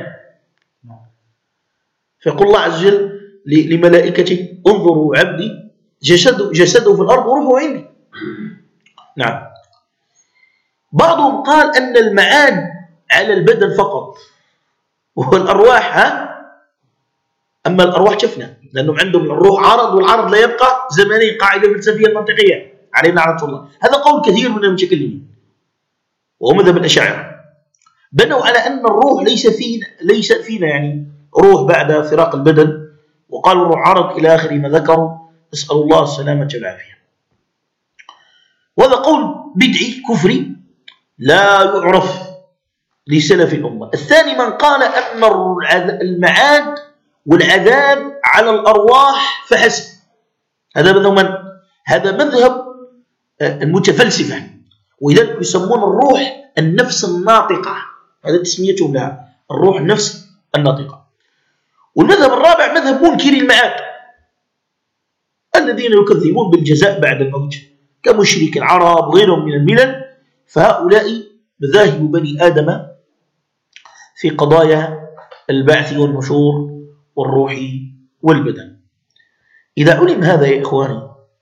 فيقول الله عز وجل لملائكته انظروا عبدي جسده في الأرض وروحه عندي. نعم. بعضهم قال أن المعاد على البدن فقط وهو الأرواح أما الأرواح تفنى، لأنهم عندهم الروح عرض والعرض لا يبقى زمنيا، قاعدة فلسفية منطقية علينا لعنة الله. هذا قول كثير من المتكلمين وهو مذهب الأشاعرة، بنوا على أن الروح ليس فينا يعني روح بعد فراق البدن، وقالوا الروح عرض إلى آخر ما ذكروا، نسأل الله السلامة والعافية. وهذا قول بدعي كفري لا يعرف لسلف الأمة. الثاني من قال أن المعاد والعذاب على الأرواح فحسب. هذا مذهب المتفلسفة، ولذلك يسمون الروح النفس الناطقة، هذا تسميتهم لها الروح النفس الناطقة. والمذهب الرابع مذهب منكري المعاد الذين يكذبون بالجزاء بعد الموت كمشرك العرب وغيرهم من الملل. فهؤلاء مذاهب بني آدم في قضايا البعث والنشور والروح والبدن. إذا علم هذا يا إخواني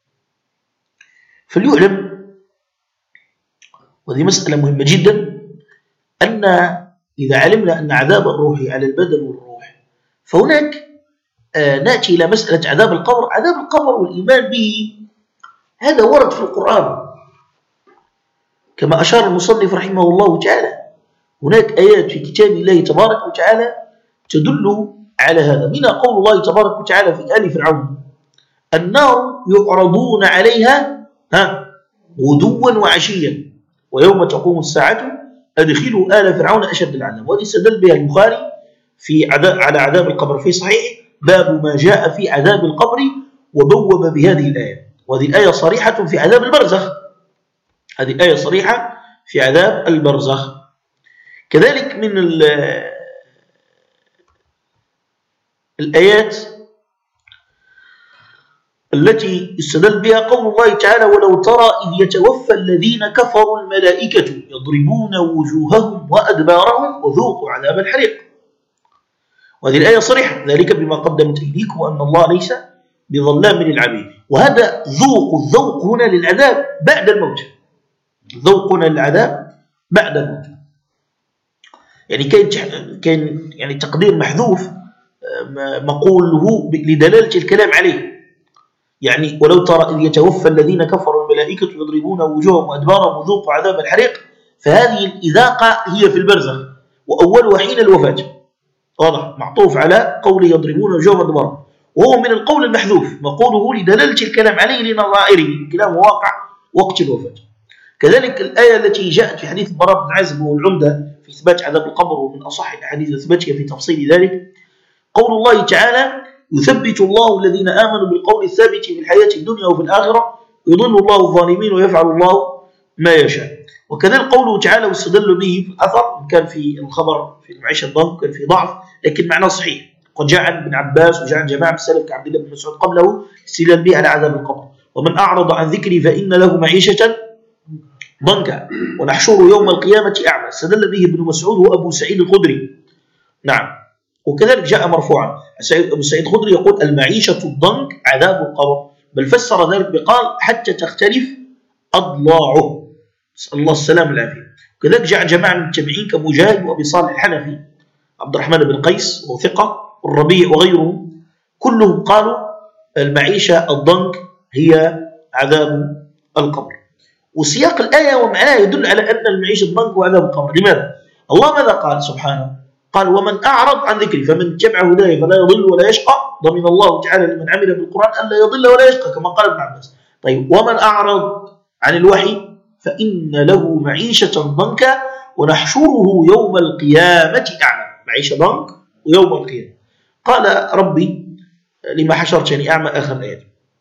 فليعلم، وهذه مسألة مهمة جدا، أن إذا علمنا أن عذاب الروح على البدن والروح فهناك نأتي إلى مسألة عذاب القبر. عذاب القبر والإيمان به هذا ورد في القرآن كما أشار المصنف رحمه الله تعالى. هناك آيات في كتاب الله تبارك وتعالى تدل على هذا، منها قول الله تبارك وتعالى في آل فرعون النار يعرضون عليها غدوا وعشيا ويوم تقوم الساعة أدخلوا آل فرعون أشد العذاب. وهذه استدل بها البخاري على عذاب القبر في صحيح باب ما جاء في عذاب القبر وبوب بهذه الآية. وهذه الآية صريحة في عذاب البرزخ، هذه آية صريحة في عذاب البرزخ. كذلك من الآيات التي استدل بها قول الله تعالى ولو ترى إذ يتوفى الذين كفروا الملائكة يضربون وجوههم وأدبارهم وذوقوا عذاب الحريق. وهذه الآية صريحة ذلك بما قدمت أيديكم وأن الله ليس بظلام للعبيد. وهذا الذوق هنا للعذاب بعد الموت، ذوقنا للعذاب بعد الموت. يعني كان يعني تقدير محذوف مقوله لدلالة الكلام عليه، يعني ولو ترى إذ يتوفى الذين كفروا الملائكة يضربون وجوههم وأدبارهم وذوقوا عذاب الحريق. فهذه الإذاقة هي في البرزخ وأولها حين الوفاة، واضح، معطوف على قوله يضربون وجوههم وأدبارهم. وهو من القول المحذوف مقوله لدلالة الكلام عليه لنظائره، كلام واقع وقت الوفاة. كذلك الآية التي جاءت في حديث البراء بن عازب وهو العمدة في إثبات عذاب القبر ومن أصح الأحاديث إثباتها في تفصيل ذلك، قول الله تعالى: يثبت الله الذين آمنوا بالقول الثابت في الحياة الدنيا وفي الآخرة يضل الله الظالمين ويفعل الله ما يشاء. وكذلك قوله تعالى واستدل به في الأثر، كان في الخبر في المعيشة الضنك كان في ضعف لكن معناه صحيح، قد جاء عن ابن عباس وجاء عن جماعة من السلف كعبد الله بن مسعود قبله استدلال به على عذاب القبر: ومن أعرض عن ذكري فإن له معيشة ضنكا ونحشره يوم القيامة أعمى، استدل به ابن مسعود وأبو سعيد الخدري. نعم. وكذلك جاء مرفوعا أبو سعيد الخدري يقول: المعيشة الضنك عذاب القبر، بل فسر ذلك بقال: حتى تختلف أضلاعه، نسأل الله السلام والعافية. وكذلك جاء جماعة من التابعين كمجاهد وأبي صالح الحنفي، عبد الرحمن بن قيس وثقة، والربيع وغيرهم، كلهم قالوا المعيشة الضنك هي عذاب القبر. وسياق الآية ومعناها يدل على أن المعيشة الضنك هو عذاب القبر. لماذا؟ الله ماذا قال سبحانه؟ قال: ومن أعرض عن ذكري فمن تبع هداي فلا يضل ولا يشقى، ضمن الله تعالى لمن عمل بالقرآن ألا يضل ولا يشقى كما قال ابن عباس. طيب، ومن أعرض عن الوحي فإن له معيشة ضنكا ونحشره يوم القيامة أعمى. معيشة ضنك ويوم القيامة. قال: ربي لما حشرتني أعمى، آخر الآية.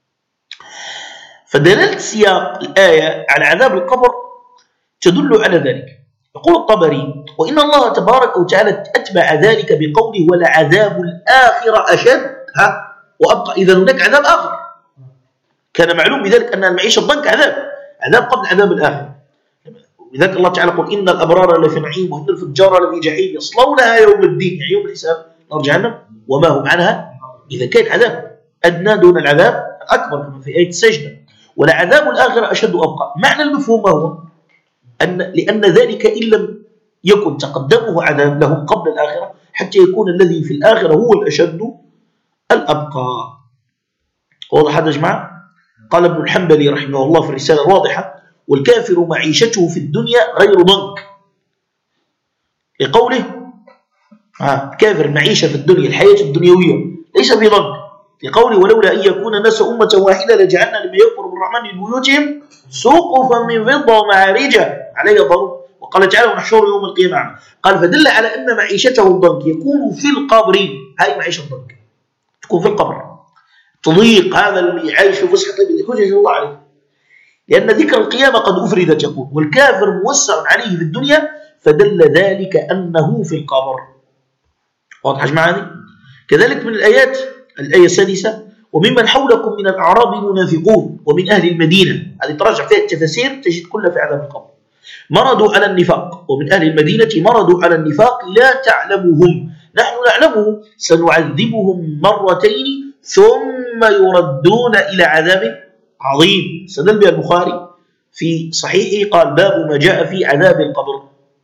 فدلالة سياق الآية على عذاب القبر تدل على ذلك. يقول الطبري: وإن الله تبارك وتعالى أتبع ذلك بقوله: ولعذاب الآخرة أشد وأبقى. إذا هناك عذاب آخر، كان معلوم بذلك أن المعيشة الضنك عذاب قبل عذاب الآخرة. لذلك الله تعالى يقول: إن الأبرار لفي نعيم وإن الفجار لفي جحيم يصلونها يوم الدين، يعني يوم الحساب، نار جهنم وما هم عنها. إذا كان عذاب أدنى دون العذاب الأكبر كما في آية السجدة. ولعذاب الآخرة أشد وأبقى. معنى المفهوم هو لأن ذلك إن لم يكن تقدمه عذاب لهم قبل الآخرة حتى يكون الذي في الآخرة هو الأشد الأبقى. واضح هذا يا جماعة؟ قال ابن الحنبلي رحمه الله في الرسالة الواضحة: والكافر معيشته في الدنيا غير ضنك، لقوله كافر معيشة في الدنيا الحياة الدنيوية ليس في ضنك، لقوله: ولولا أن يكون الناس أمة واحدة لجعلنا لمن يكفر بالرحمن لبيوتهم سقفا من فضة ومعارج عليها ضروب. وقال تعالى: ونحشره يوم القيامة. قال: فدل على أن معيشته الضنك يكون في القبر. هاي معيشة الضنك تكون في القبر، تضيق هذا اللي عايش في فسحة حجج الله عليه، لأن ذكر القيامة قد أفردت. يقول: والكافر موسع عليه في الدنيا، فدل ذلك أنه في القبر. واضح يا جماعة هذه؟ كذلك من الآيات الآية السادسة: وممن حولكم من الأعراب منافقون ومن أهل المدينة. هذه تراجع فيها التفاسير تجد كلها في عذاب القبر. مرضوا على النفاق، ومن أهل المدينة مرضوا على النفاق لا تعلمهم نحن نعلمه سنعذبهم مرتين ثم يردون إلى عذاب عظيم. استدل بها البخاري في صحيحه، قال: باب ما جاء في عذاب القبر.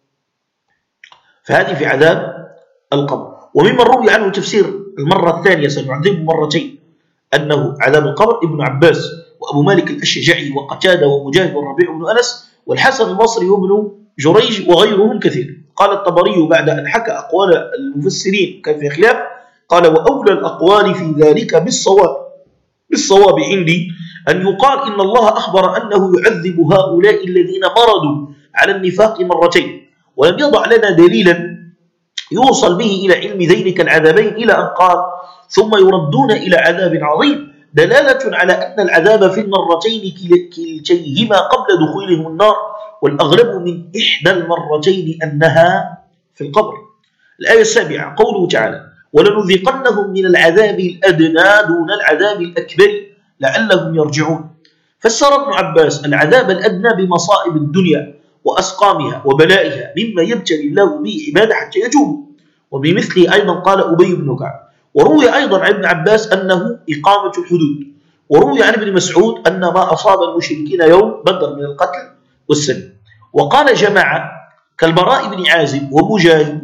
فهذه في عذاب القبر. وممن روي عنه تفسير المرة الثانية سنعذبهم مرتين أنه عذاب القبر ابن عباس وأبو مالك الأشجعي وقتادة ومجاهد والربيع بن أنس والحسن البصري وابن جريج وغيرهم كثير. قال الطبري بعد أن حكى أقوال المفسرين كان في خلاف، قال: وأولى الأقوال في ذلك بالصواب عندي أن يقال إن الله أخبر أنه يعذب هؤلاء الذين مرضوا على النفاق مرتين، ولم يضع لنا دليلا يوصل به إلى علم ذلك العذابين، إلى أن قال: ثم يردون إلى عذاب عظيم، دلالة على أن العذاب في المرتين كلتيهما قبل دخولهم النار، والأغلب من إحدى المرتين أنها في القبر. الآية السابعة قوله تعالى: ولنذيقنهم من العذاب الأدنى دون العذاب الأكبر لعلهم يرجعون. فسر ابن عباس العذاب الأدنى بمصائب الدنيا وأسقامها وبلائها مما يبتلي الله به عباده حتى يتوبوا. وبمثله أيضا قال أبي بن كعب. وروي أيضا عن ابن عباس أنه إقامة الحدود. وروي عن ابن مسعود أن ما أصاب المشركين يوم بدر من القتل والسلب. وقال جماعة كالبراء بن عازب ومجاهد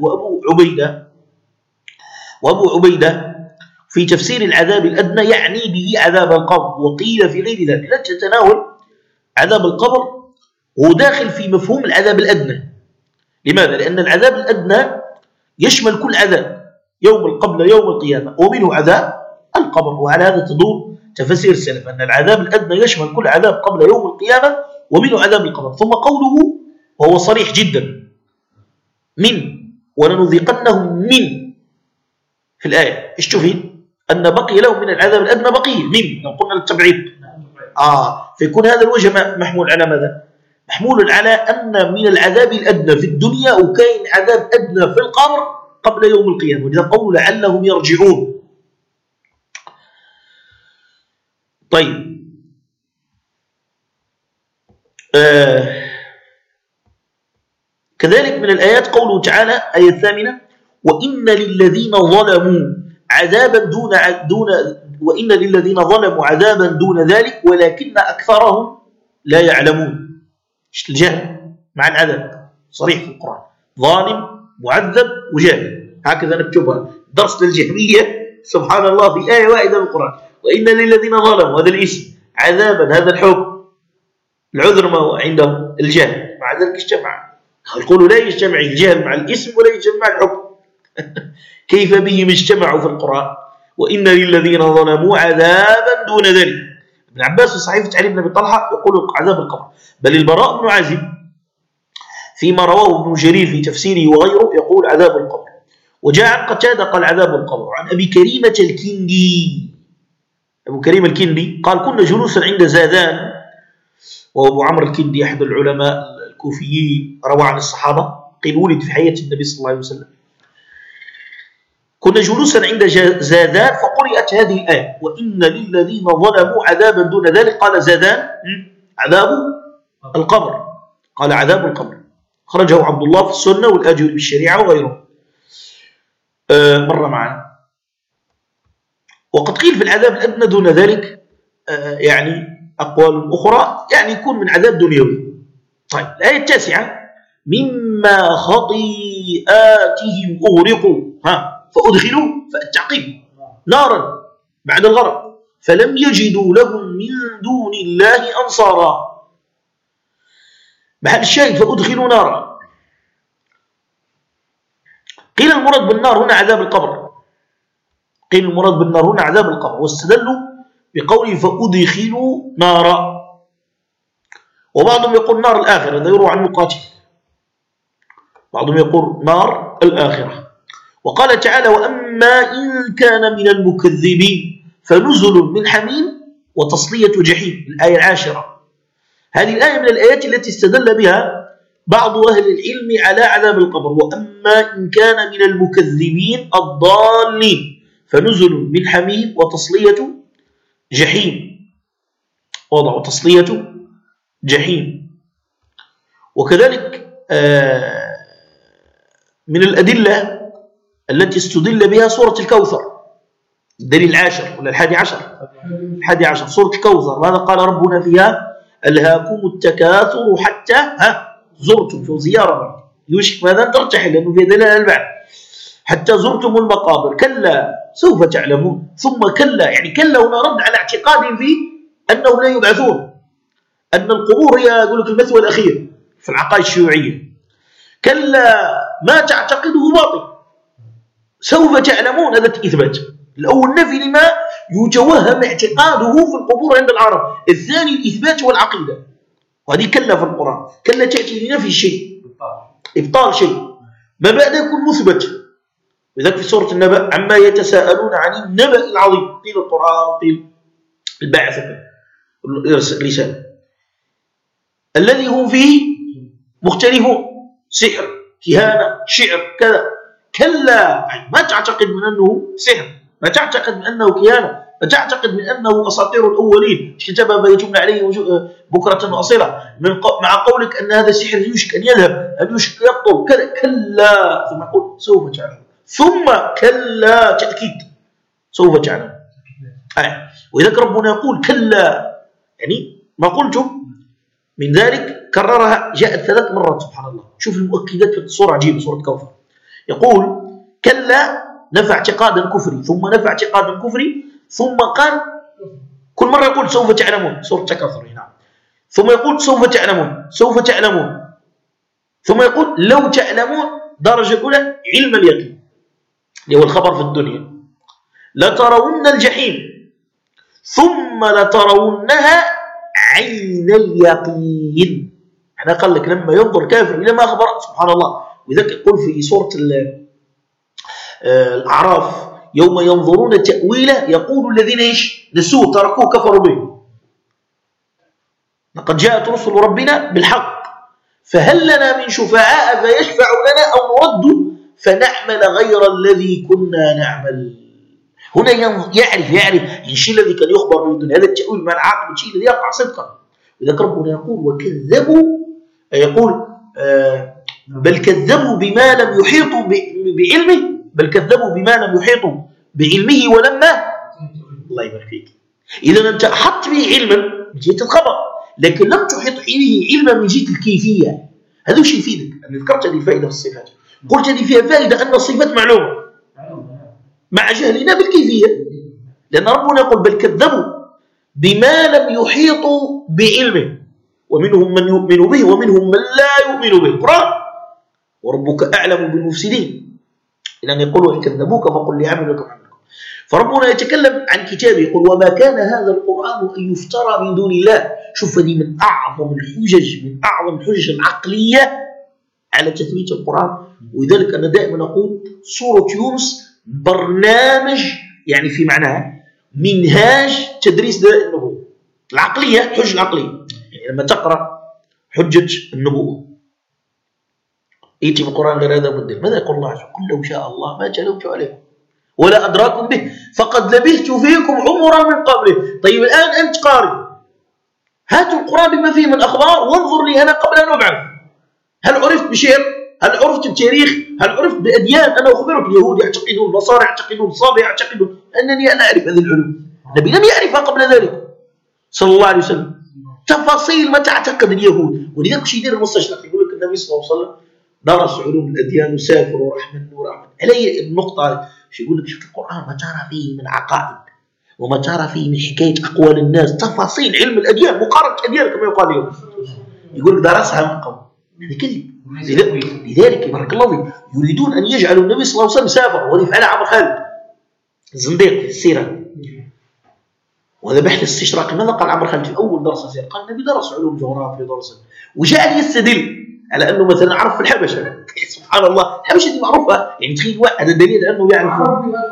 وأبو عبيدة في تفسير العذاب الأدنى يعني به عذاب القبر، وقيل في غير ذلك لا تتناول عذاب القبر هو داخل في مفهوم العذاب الأدنى. لماذا؟ لأن العذاب الأدنى يشمل كل عذاب قبل يوم القيامة، ومنه عذاب القبر. وعلى هذا تدور تفسير السلف أن العذاب الأدنى يشمل كل عذاب قبل يوم القيامة ومنه عذاب القبر. ثم قوله وهو صريح جدا من ولنذيقنهم من في الآية، إيش تفيد؟ أن بقي لهم من العذاب الأدنى بقي من، لو قلنا للتبعيد فيكون هذا الوجه محمول على ماذا؟ محمول على أن من العذاب الأدنى في الدنيا وكاين عذاب أدنى في القبر قبل يوم القيامة، ولذا قولوا لعلهم يرجعون. طيب كذلك من الآيات قوله تعالى آية الثامنة وإن للذين ظلموا عذابا وإن للذين ظلموا عذابا دون ذلك ولكن أكثرهم لا يعلمون. الجهل مع العذاب صريح في القرآن، ظالم معذب وجاهل، هكذا نكتبها درس للجهمية سبحان الله في آية واحدة من القرآن. وإن للذين ظلموا هذا الاسم، عذابا هذا الحكم، العذر ما هو عندهم الجهل، مع ذلك اجتمع. يقولوا لا يجتمع الجهل مع الاسم ولا يجتمع الحكم كيف بهم اجتمعوا في القرآن. وإن للذين ظلموا عذابا دون ذلك. ابن عباس في صحيفة علي بن أبي طلحة يقول عذاب القبر، بل البراء بن عازب فيما رواه ابن جرير في تفسيره وغيره يقول عذاب القبر. وجاء عن قتادة قال عذاب القبر. عن أبي كريمة الكندي، أبو كريم الكندي قال كنا جلوسا عند زادان، وأبو عمرو الكندي أحد العلماء الكوفيين روى عن الصحابة، قيل ولد في حياة النبي صلى الله عليه وسلم. كنا جلوسا عند زادان فقرأت هذه الآية وإن للذين ظلموا عذابا دون ذلك. قال زادان عذاب القبر، قال عذاب القبر. خرجه عبد الله في السنة والآجر بالشريعة وغيره، مر معنا. وقد قيل في العذاب الأدنى دون ذلك يعني أقوال أخرى، يعني يكون من عذاب دنيوي. طيب الآية التاسعة مما خطيئاتهم أغرقوا فأدخلوا فالتعقيب نارا بعد الغرق فلم يجدوا لهم من دون الله أنصارا. محل الشاهد فأدخلوا نارا. قيل المراد بالنار هنا عذاب القبر، قيل المراد بالنار هنا عذاب القبر، واستدلوا بقوله فأدخلوا نارا. وبعضهم يقول نار الآخرة، هذا يروى عن مقاتل، بعضهم يقول نار الآخرة. وقال تعالى وأما إن كان من المكذبين فنزل من حميم وتصلية جحيم، الآية 10. هذه الآية من الآيات التي استدل بها بعض أهل العلم على عذاب القبر. وأما إن كان من المكذبين الضالين فنزل من حميم وتصلية جحيم، وضعوا تصلية جحيم. وكذلك من الأدلة التي استدل بها سورة الكوثر، الدليل 10 ولا 11 سورة الكوثر. ماذا قال ربنا فيها؟ ألهاكم التكاثر حتى زرتم، شو زيارة يوشك ماذا ترتحل لأنه في دلالة البعث، حتى زرتم المقابر كلا سوف تعلمون. ثم كلا، يعني كلا هنا رد على اعتقاد فيه أنه لا يبعثون، أن القبور هي يقول لك المثوى الأخير في العقائد الشيوعية. كلا ما تعتقده باطل سوف تعلمون، هذا إثبات. الأول نفي لما يتوهم اعتقاده في القبور عند العرب، الثاني الإثبات والعقيدة، وهذه كلا في القرآن. كلا تأتي لنفي شيء إبطال شيء ما بعد يكون مثبت. وذلك في سورة النبأ عما يتساءلون عن النبأ العظيم، قيل القرآن قيل البعث الرسالة الذي هم فيه مختلفون، سحر كهانة شعر كذا. كلا ما تعتقد من أنه سحر، ما تعتقد من أنه كهانة، ما تعتقد من أنه أساطير الأولين كتبها بيتمنى عليه بكرة وأصيلة مع قولك أن هذا السحر يوشك أن يذهب، أن يوشك يبطل كذا. كلا ثم يقول سوف تعلم، ثم كلا تأكيد سوف تعلم. وإذا ربنا يقول كلا، يعني ما قلتم من ذلك كررها، جاءت 3 مرات سبحان الله. شوف المؤكدات في الصورة عجيبة، صورة كوثر. يقول كلا نفع اعتقادا كفري، ثم نفع اعتقادا كفري، ثم قال كل مرة يقول سوف تعلمون، سورة تكاثر نعم، ثم يقول سوف تعلمون سوف تعلمون، ثم يقول لو تعلمون درجة الأولى علم اليقين اللي هو الخبر في الدنيا، لترون الجحيم ثم لترونها عين اليقين. احنا قال لك لما ينظر كافر إلى ما أخبر سبحان الله. وذلك يقول في سورة الأعراف يوم ينظرون تأويله يقول الذين نسوه تركوه كفروا به لقد جاءت رسل ربنا بالحق فهل لنا من شفعاء فيشفعوا لنا أو نرد فنعمل غير الذي كنا نعمل. هنا يعرف الشيء الذي كان يخبر به الدنيا، هذا التأويل مع العاقبة الشيء الذي يقع صدقا. وذلك ربنا يقول وكذبوا يقول بل كذبوا بما لم يحيطوا بعلمه، بل كذبوا بما لم يحيطوا بعلمه ولما الله يبارك فيك. إذا أنت أحط به علما من جهة الخبر لكن لم تحيط به علما من جهة الكيفية. هذا وش يفيدك؟ أنا ذكرت هذه الفائدة في الصفات، قلت هذه فيها فائدة أن الصفات معلومة مع جهلنا بالكيفية، لأن ربنا يقول بل كذبوا بما لم يحيطوا بعلمه ومنهم من يؤمن به ومنهم من لا يؤمن به. القرآن وربك أعلم بالمفسدين إذن يقول وإن كذبوك فقل لي عملكم عملكم. فربنا يتكلم عن كتابه يقول وما كان هذا القرآن أن يفترى من دون الله. شوف هذه من أعظم الحجج، من أعظم الحجج العقلية على تثبيت القرآن. ولذلك أنا دائما أقول سورة يونس برنامج يعني في معناها منهاج تدريس دلائل النبوة العقلية، الحجة العقلية. يعني لما تقرأ حجة النبوة يأتي في القرآن غير هذا بدل، ماذا يقول الله عز وجل؟ قل لو شاء الله ما جلوت عليكم ولا أدراكم به فقد لبثت فيكم عمرا من قبله. طيب الآن أنت قارئ، هات القرآن بما فيه من أخبار وانظر لي أنا قبل أن أبعث. هل عرفت بشعر؟ هل عرفت بتاريخ؟ هل عرفت بأديان؟ أنا أخبرك اليهود يعتقدون، النصارى يعتقدون، الصابئة يعتقدون، أنني أنا أعرف هذه العلوم. النبي لم يعرفها قبل ذلك صلى الله عليه وسلم، تفاصيل ما تعتقد اليهود. ولذلك شيء يدير المستشرق يقول لك النبي صلى الله عليه وسلم درس علوم الأديان وسافر ورحمة ورحمة علي النقطة. يقول لك شوف القرآن ما ترى فيه من عقائد وما ترى فيه من حكاية أقوال الناس، تفاصيل علم الأديان، مقارنة الأديان كما يقال اليوم. يقول لك درسها من قبل، هذا كذب. لذلك بارك الله فيك يريدون أن يجعلوا النبي صلى الله عليه وسلم سافر، وهذا فعل عمرو خالد زنديق في السيرة، وهذا بحث استشراقي. ماذا قال عمرو خالد في أول درس السيرة؟ قال النبي درس علوم جغرافيا ودرس وجعل يستدل على أنه مثلا عرف في الحبشة. سبحان الله الحبشة دي معروفة، يعني تخيل واحد هذا دليل أنه يعرف.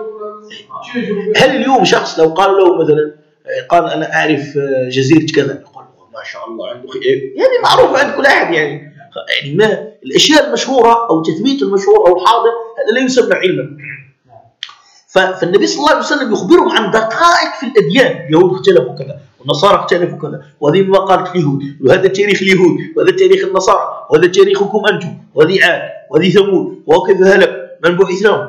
هل اليوم شخص لو قال له مثلا قال أنا أعرف جزيرة كذا يقول ما شاء الله عنده يعني معروف عند كل أحد يعني ما الأشياء المشهورة أو تثبيت المشهور أو الحاضر هذا لا يسمى علما. فالنبي صلى الله عليه وسلم يخبرهم عن دقائق في الأديان، اليهود اختلفوا كذا والنصارى اختلفوا كذا، وهذه ما قالت اليهود، وهذا تاريخ اليهود، وهذا تاريخ النصارى، وهذا تاريخكم أنتم، وهذه عاد، وهذه ثمود، وكيف هلك من بعث لهم.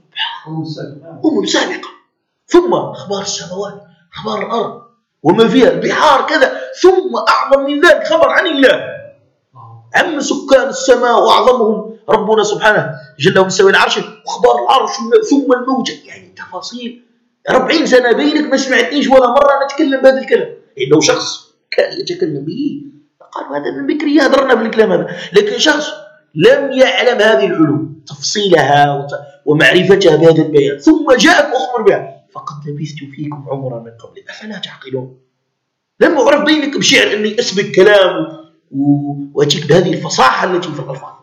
سبحان سابقة. ثم أخبار السماوات، أخبار الأرض وما فيها، البحار كذا. ثم أعظم من ذلك خبر عن الله، عم سكان السماء وأعظمهم ربنا سبحانه جل وعلا العرش، وأخبار العرش، ثم الموجة. يعني تفاصيل 40 سنة بينك ما سمعتنيش ولا مرة نتكلم بهذا الكلام. يعني لو شخص كان يتكلم به قالوا هذا من بكري هدرنا في الكلام هذا، لكن شخص لم يعلم هذه العلوم تفصيلها ومعرفتها بهذا البيان ثم جاءك أخبر بها فقد لبثت فيكم عمرا من قبل أفلا تعقلون. لم أعرف بينك بشعر أني أسبق كلام وأتيك بهذه الفصاحة التي في الألفاظ.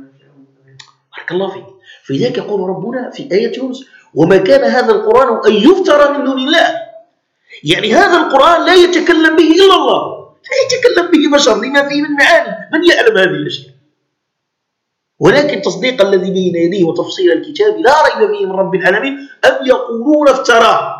بارك الله فيك. فلذلك يقول ربنا في آية يونس وما كان هذا القرآن أن يفترى من دون الله. يعني هذا القرآن لا يتكلم به إلا الله، لا يتكلم به بشر لما فيه من معاني، من يعلم هذه الأشياء. ولكن تصديق الذي بين يديه وتفصيل الكتاب لا ريب فيه من رب العالمين أم يقولون افتراه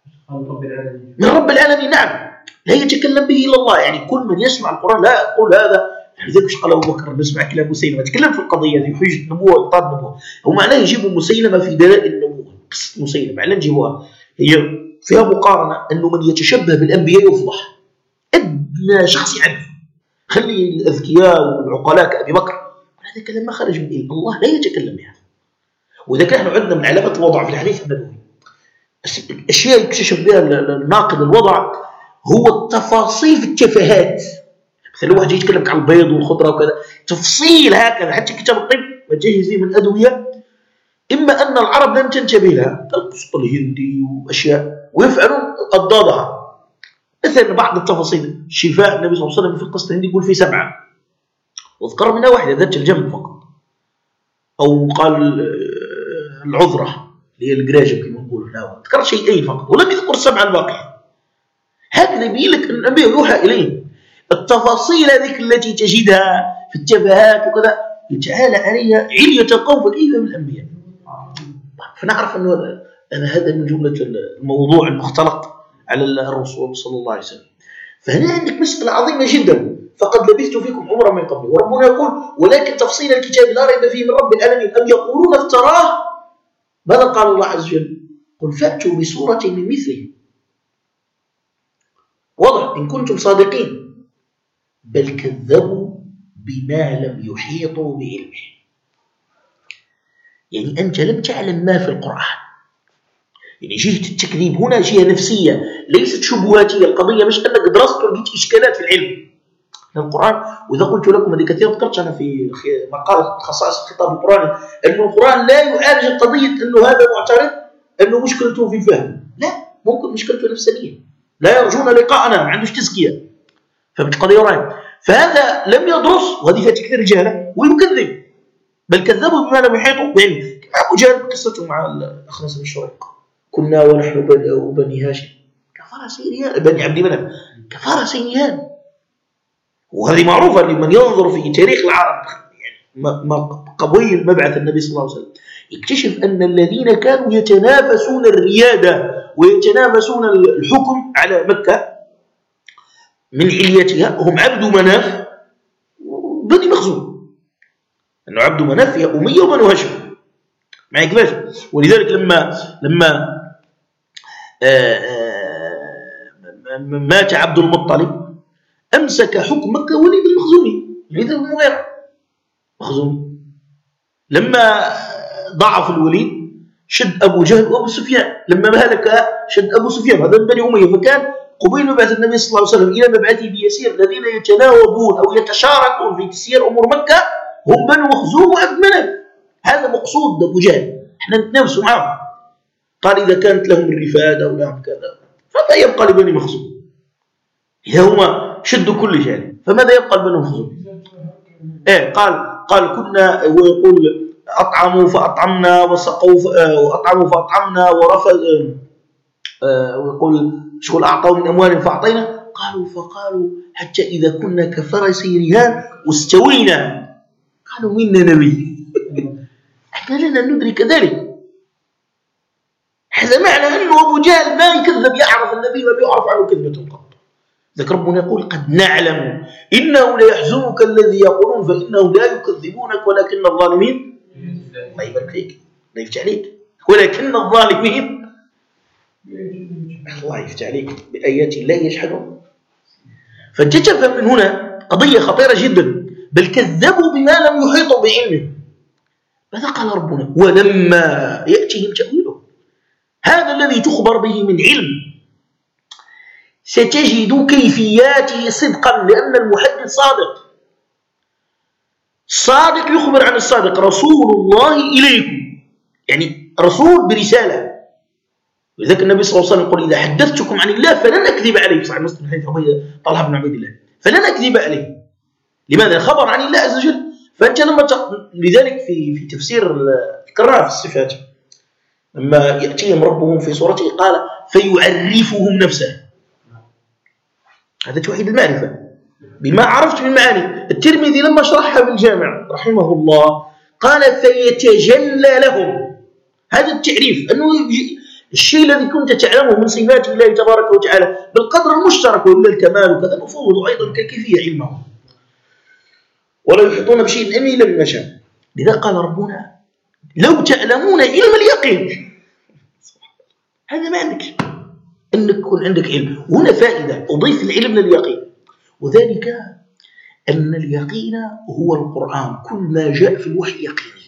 من رب العالمين. نعم لا يتكلم به إلا الله. يعني كل من يسمع القرآن لا يقول هذا. لذلك قال أبو بكر نسمع كلام مسيلمة، تكلم في القضية في حجة النبوة وإبطال النبوة. هو معناه يجيبوا مسيلمة في دلائل النبوة، قصة مسيلمة معناه نجيبوها هي فيها مقارنة أنه من يتشبه بالأنبياء يفضح. أدنى شخص يعرف، خلي الأذكياء والعقلاء كأبي بكر، هذا كلام ما خرج من إيه؟ الله لا يتكلم بها. وإذا كان عندنا من علامات الوضع في الحديث النبوي الأشياء يكتشف بها الناقد الوضع هو التفاصيل في التفاهات. مثلا واحد يتكلم عن البيض والخضرة وكذا، تفصيل هكذا. حتى كتاب الطب ما تجهز فيه من أدوية إما أن العرب لم تنتبه لها كالقسط الهندي وأشياء ويفعلون أضدادها. مثلا بعض التفاصيل شفاء النبي صلى الله عليه وسلم في القسط الهندي يقول في 7 واذكر منها واحدة ذات الجنب فقط، أو قال العذرة اللي هي القراجة كما نقول، لا ذكر شيئين فقط ولم يذكر 7 الباقية. هكذا يبين لك أن النبي يوحى إليه. التفاصيل هذيك التي تجدها في التبهات وكذا يتعالى عليها علية القوم، فكيف بالأنبياء؟ فنعرف أن هذا من جملة الموضوع المختلط على الرسول صلى الله عليه وسلم. فهنا عندك مسألة عظيمة جدا، فقد لبثت فيكم عمرا من قبل، وربنا يقول ولكن تفصيل الكتاب لا ريب فيه من رب العالمين أم يقولون افتراه. ماذا قال الله عز وجل؟ قل فأتوا بسورة من مثله. واضح إن كنتم صادقين. بل كذبوا بما لم يحيطوا بعلمه. يعني أنت لم تعلم ما في القرآن. يعني جهة التكذيب هنا جهة نفسية ليست شبهاتية. القضية مش أنك درست ولقيت إشكالات في العلم القرآن. وإذا قلت لكم هذه كثيرا ذكرت أنا في مقال خصائص الخطاب القرآني أن القرآن لا يعالج القضية أنه هذا معترض أنه مشكلته في الفهم، لا، ممكن مشكلته نفسانية، لا يرجون لقاءنا، ما عندوش تزكية، فهمت قضية وراي. فهذا لم يدرس وهذه فيها تكثير الجهالة ويكذب. بل كذبوا بما لم يحيطوا بعلمه. أبو جهل قصته مع الأخنس بن شريق، كنا ونحن بني هاشم كفار سيريان، بني عبد مناف كفار سيريان. وهذه معروفة لمن ينظر في تاريخ العرب، يعني قبيل مبعث النبي صلى الله عليه وسلم يكتشف أن الذين كانوا يتنافسون الريادة ويتنافسون الحكم على مكة من عليتها هم عبد مناف وبني مخزوم. أنه عبد مناف هي أمية وبنو هاشم معي كيفاش. ولذلك لما مات عبد المطلب أمسك حكم مكة وليد المخزومي، وليد المغيرة مخزومي. لما ضعف الوليد شد أبو جهل وأبو سفيان، لما مهلك شد أبو سفيان هذا بني أمية. فكان قبيل مبعث النبي صلى الله عليه وسلم إلى مبعثه بيسير الذين يتناوبون أو يتشاركون في تسيير أمور مكة هم بنو مخزوم وعبد مناف. هذا مقصود أبو جهل، احنا نتنافسوا معهم. قال إذا كانت لهم الرفادة ولهم كذا فما يبقى لبني مخزوم إذا هم شدوا كل شيء، فماذا يبقى لبني مخزوم؟ قال كنا، ويقول أطعموا فأطعمنا وسقوا وأطعموا فأطعمنا ورفض، ويقول شغل أعطوا من أموال فأعطينا. فقالوا حتى إذا كنا كفرس رهان واستوينا قالوا منا نبي. احنا لنا ندرك ذلك. هذا معنى أنه أبو جهل ما يكذب، يعرف النبي ما بيعرف عنه كذبة قط. ذلك ربنا يقول قد نعلم إنه ليحزنك الذي يقولون فإنه لا يكذبونك ولكن الظالمين. الله يبارك فيك، الله يفتح عليك. ولكن الظالمين، الله يفتح عليك، بآيات الله يجحدون. فأنت تفهم من هنا قضية خطيرة جدا. بل كذبوا بما لم يحيطوا بعلمه. ماذا قال ربنا؟ ولما يأتيهم تأويله. هذا الذي تخبر به من علم ستجد كيفياته صدقا، لأن المحدث صادق يخبر عن الصادق. رسول الله إليكم، يعني رسول برسالة. ولذلك النبي صلى الله عليه وسلم يقول إذا حدثتكم عن الله فلن أكذب عليه. صحيح مسلم حديث طلحة بن عبيد الله، فلن أكذب عليه. لماذا؟ خبر عن الله عز وجل. فأنت لذلك في تفسير القراءة في الصفات لما يأتيهم ربهم في صورته قال فيعرفهم نفسه. هذا توحيد المعرفة بما عرفت من معاني. الترمذي لما شرحها في الجامع رحمه الله قال فيتجلى لهم. هذا التعريف أنه الشيء الذي كنت تعلمه من صفات الله تبارك وتعالى بالقدر المشترك وإلا الكمال وكذا مفوض أيضا كالكيفية علمه، ولا يحيطون بشيء إلا بما شاء. لذا قال ربنا لو تعلمون علم اليقين. هذا ما عندك، أنك يكون عندك علم. هنا فائدة أضيف العلم لليقين، وذلك أن اليقين هو القرآن. كل ما جاء في الوحي يقيني،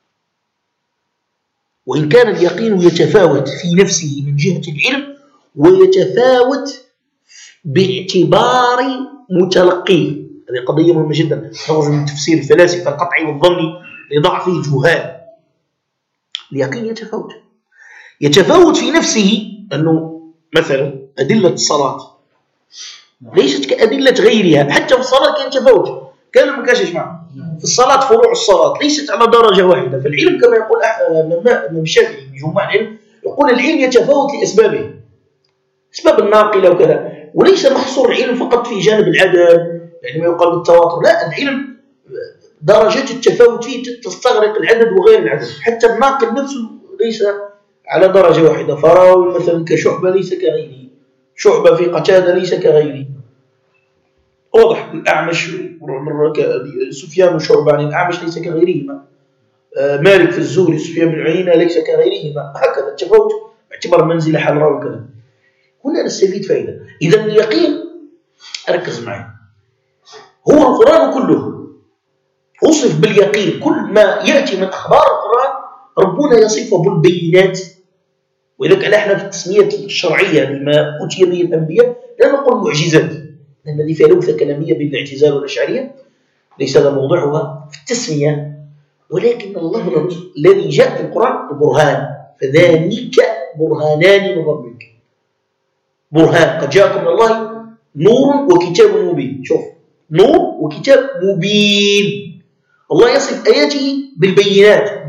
وإن كان اليقين يتفاوت في نفسه من جهة العلم ويتفاوت باعتبار متلقيه. هذه قضية مهمة جدا، تخرج من تفسير الفلاسفة القطعي والظني لضعفه الجهال. اليقين يتفاوت في نفسه، أنه مثلا أدلة الصلاة ليست كأدلة غيرها، حتى في الصلاة كان تفاوت، كانوا ما كانش يجمع في الصلاة، فروع الصلاة ليست على درجة واحدة. فالعلم كما يقول الإمام الشافعي جمع العلم، يقول العلم يتفاوت لأسبابه، أسباب الناقلة وكذا، وليس محصور العلم فقط في جانب العدد، يعني ما يقال بالتواتر، لا، العلم درجات التفاوت فيه تستغرق العدد وغير العدد، حتى الناقل نفسه ليس على درجة واحدة، فراوي مثلا كشعبة ليس كغيره، شعبة في قتادة ليس كغيره، واضح. الأعمش سفيان وشعبة عن الأعمش ليس كغيرهما، مالك في الزهري سفيان بن عيينة ليس كغيرهما، هكذا التفاوت باعتبار منزل حال راوي كذا. هنا نستفيد فائدة. إذا اليقين، ركز معي، هو القرآن كله وصف باليقين، كل ما يأتي من أخبار القرآن ربنا يصفه بالبينات. ولذلك احنا في التسمية الشرعية لما أتي به الأنبياء لا نقول معجزات، لأن هذه فيها لوثة كلامية بين الاعتزال والأشعرية، ليس هذا موضوعها في التسمية، ولكن اللفظ الذي جاء في القرآن برهان، فذلك برهانان من ربك. برهان، قد جاءكم من الله نور وكتاب مبين. شوف، نور وكتاب مبين. الله يصف آياته بالبينات،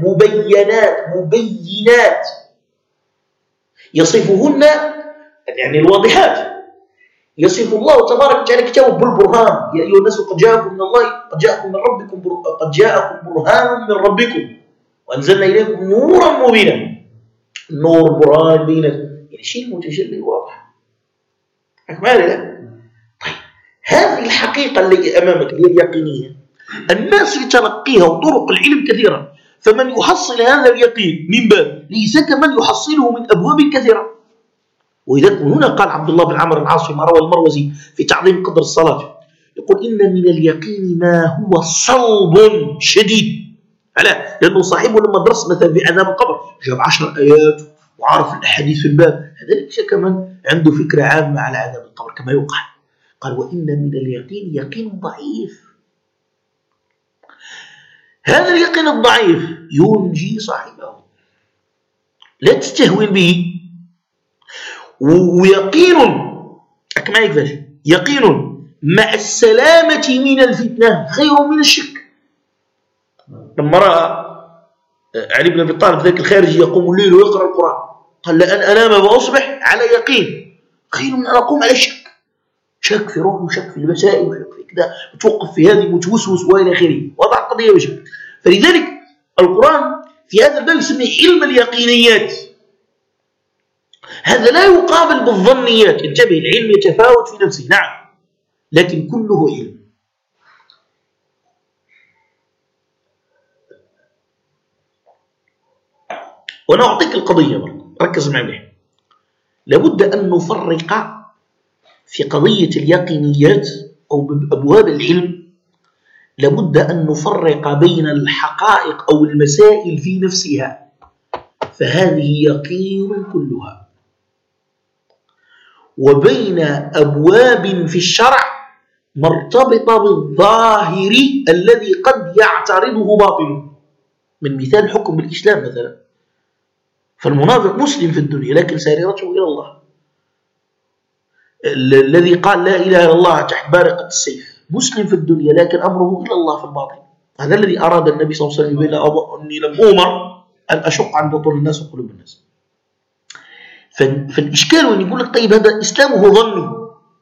مبينات يصفهن يعني الواضحات. يصف الله تبارك وتعالى كتابه بالبرهان، يا أيها الناس قد جاءكم من الله، قد جاءكم برهان من ربكم وأنزلنا إليكم نورا مبينا. النور برهان بينات، يعني شيء متجلي واضح. أكمل لا؟ طيب، هذه الحقيقة التي أمامك هي اليقينية، الناس يتلقيها وطرق العلم كثيرة، فمن يحصل هذا اليقين من باب ليس كمن يحصله من أبواب كثيرة. وإذا هنا قال عبد الله بن عمرو العاص ما روى المروزي في تعظيم قدر الصلاة، يقول إن من اليقين ما هو صلب شديد. على لأنه صاحبه لما درس مثلا في عذاب القبر جاب 10 آيات وعرف الأحاديث في الباب، هذا ليس كمن عنده فكرة عامة على عذاب القبر كما يقال. قال وإن من اليقين يقين ضعيف، هذا اليقين الضعيف ينجي صاحبه، لا تستهون به. ويقين كما يكفاش، يقين مع السلامة من الفتنة خير من الشك. لما رأى علي بن أبي طالب ذاك الخارجي يقوم الليل ويقرأ القرآن، قال لأن أنام وأصبح على يقين خير من أن أقوم على الشك، شك في روحه وشك في المسائل وشك في كذا، وتوقف في هذه وتوسوس وإلى آخره، وضع القضية وشك. فلذلك القرآن في هذا الباب يسميه علم اليقينيات. هذا لا يقابل بالظنيات، انتبه، العلم يتفاوت في نفسه نعم، لكن كله علم. وأنا أعطيك القضية برضه، ركز معي، لابد أن نفرق في قضية اليقينيات أو بأبواب العلم، لابد أن نفرق بين الحقائق أو المسائل في نفسها، فهذه يقين كلها، وبين أبواب في الشرع مرتبطة بالظاهر الذي قد يعترضه باطل. من مثال حكم بالإسلام مثلا، فالمنافق مسلم في الدنيا لكن ساررته إلى الله، الذي قال لا إله إلا الله تحت بارقة السيف مسلم في الدنيا لكن أمره إلى الله في الباطن. هذا الذي أراد النبي صلى الله عليه وسلم أني لم أمر أن أشق عن بطون الناس وقلوب الناس. فالإشكال وأن يقول لك طيب هذا إسلامه ظني،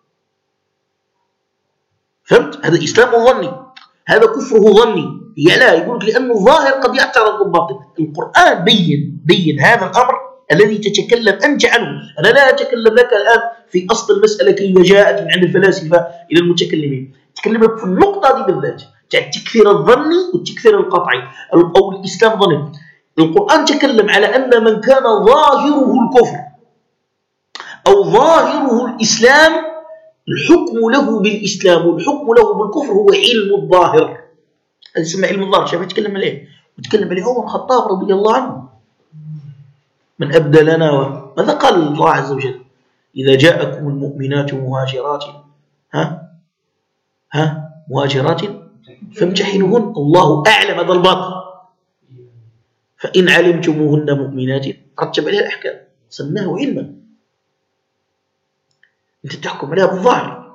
فهمت؟ هذا إسلامه ظني، هذا كفره ظني، لا، يقول لك لأنه ظاهر قد يعترض بالباطن. القرآن بين هذا الأمر الذي تتكلم أنت عنه. أنا لا أتكلم لك الآن في أصل المسألة كيف جاءت من عند الفلاسفة إلى المتكلمين، أتكلم لك في النقطة دي بالذات، التكفير الظني والتكفير القطعي أو الإسلام ظني. القرآن تكلم على أن من كان ظاهره الكفر أو ظاهره الإسلام الحكم له بالإسلام والحكم له بالكفر هو علم الظاهر، هذا يسمى علم الظاهر. شايف يتكلم عليه؟ يتكلم عليه عمر الخطاب رضي الله عنه، من أبدى لنا ماذا قال الله عز وجل؟ إذا جاءكم المؤمنات مهاجرات مهاجرات فامتحنوهن، الله أعلم هذا الباطل، فإن علمتموهن مؤمنات رتب عليها الأحكام، سماه علما، أنت تحكم عليها بالظاهر.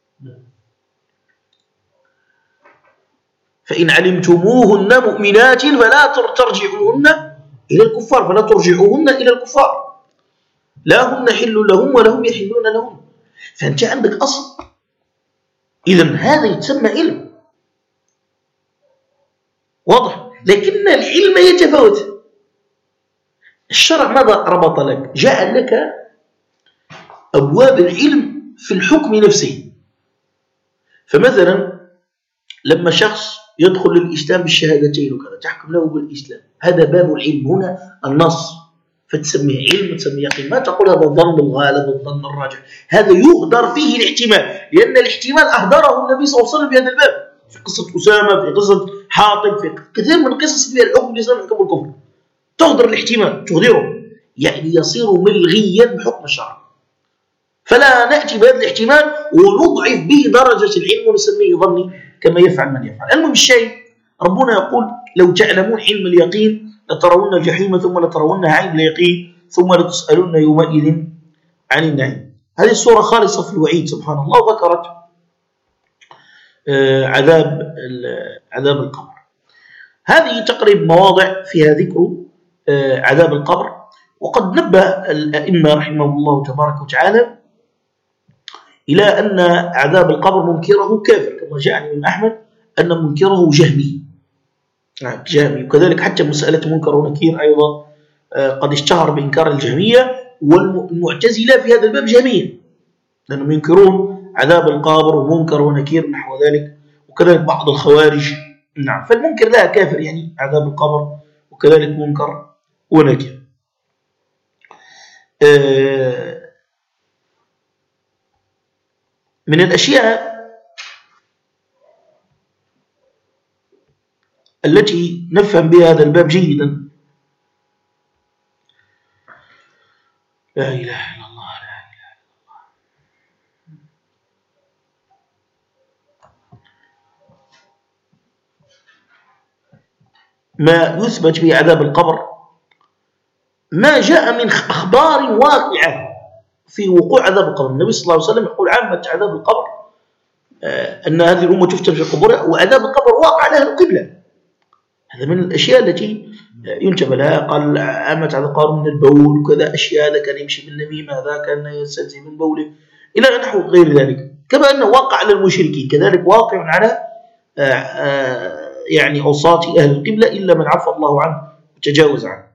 فإن علمتموهن مؤمنات فلا ترجعوهن إلى الكفار، فلا ترجعوهن إلى الكفار، لا هن حل لهم ولا هم يحلون لهم. فأنت عندك أصل، إذن هذا يتسمى علم واضح. لكن العلم يتفاوت. الشرع ماذا ربط لك؟ جعل لك أبواب العلم في الحكم نفسه. فمثلا لما شخص يدخل للإسلام بالشهادتين وكذا تحكم له بالإسلام، هذا باب العلم هنا النص، فتسميه علم، تسميه يقين. ما تقول هذا الظن الغالب والظن الراجح، هذا يهدر فيه الاحتمال، لأن الاحتمال أهدره النبي صلى الله عليه وسلم في هذا الباب، في قصة أسامة، في قصة حاطب، في كثير من القصص فيها الحكم الإسلام يحكم الكفر، تهدر الاحتمال، تهدره، يعني يصير ملغيا بحكم الشرع. فلا نأتي بهذا الاحتمال ونضعف به درجة العلم ونسميه ظني كما يفعل من يفعل. المهم الشيء ربنا يقول لو تعلمون علم اليقين لترون الجحيم ثم لترونها عين اليقين ثم لتسألون يومئذ عن النعيم. هذه السورة خالصة في الوعيد سبحان الله، وذكرت عذاب القبر. هذه تقريبا مواضع فيها ذكر عذاب القبر. وقد نبه الأئمة رحمهم الله تبارك وتعالى إلى أن عذاب القبر منكره كافر، كما جاء عن الإمام أحمد أن منكره جهمي. جهمي. وكذلك حتى مسألة منكر ونكير أيضا قد اشتهر بإنكار الجهمية، والمعتزلة في هذا الباب جهمية، لأنهم ينكرون عذاب القبر ومنكر ونكير نحو ذلك، وكذلك بعض الخوارج. نعم. فالمنكر لها كافر، يعني عذاب القبر، وكذلك منكر ونكير. من الأشياء التي نفهم بها هذا الباب جيدا، لا إله إلا الله، لا إله إلا الله، ما يثبت به عذاب القبر ما جاء من أخبار واقعة في وقوع عذاب القبر. النبي صلى الله عليه وسلم يقول عامة عذاب القبر أن هذه الأمة تفتن في قبورها، وعذاب القبر واقع لها القبلة. هذا من الأشياء التي ينتبه لها. قال عامة عذاب القبر من البول وكذا، أشياء هذا كان يمشي بالنميمة، هذا كان يستنزف من بوله إلى نحو غير ذلك. كما أنه واقع على المشركين كذلك واقع على يعني عصاة أهل القبلة إلا من عفى الله عنه وتجاوز عنه.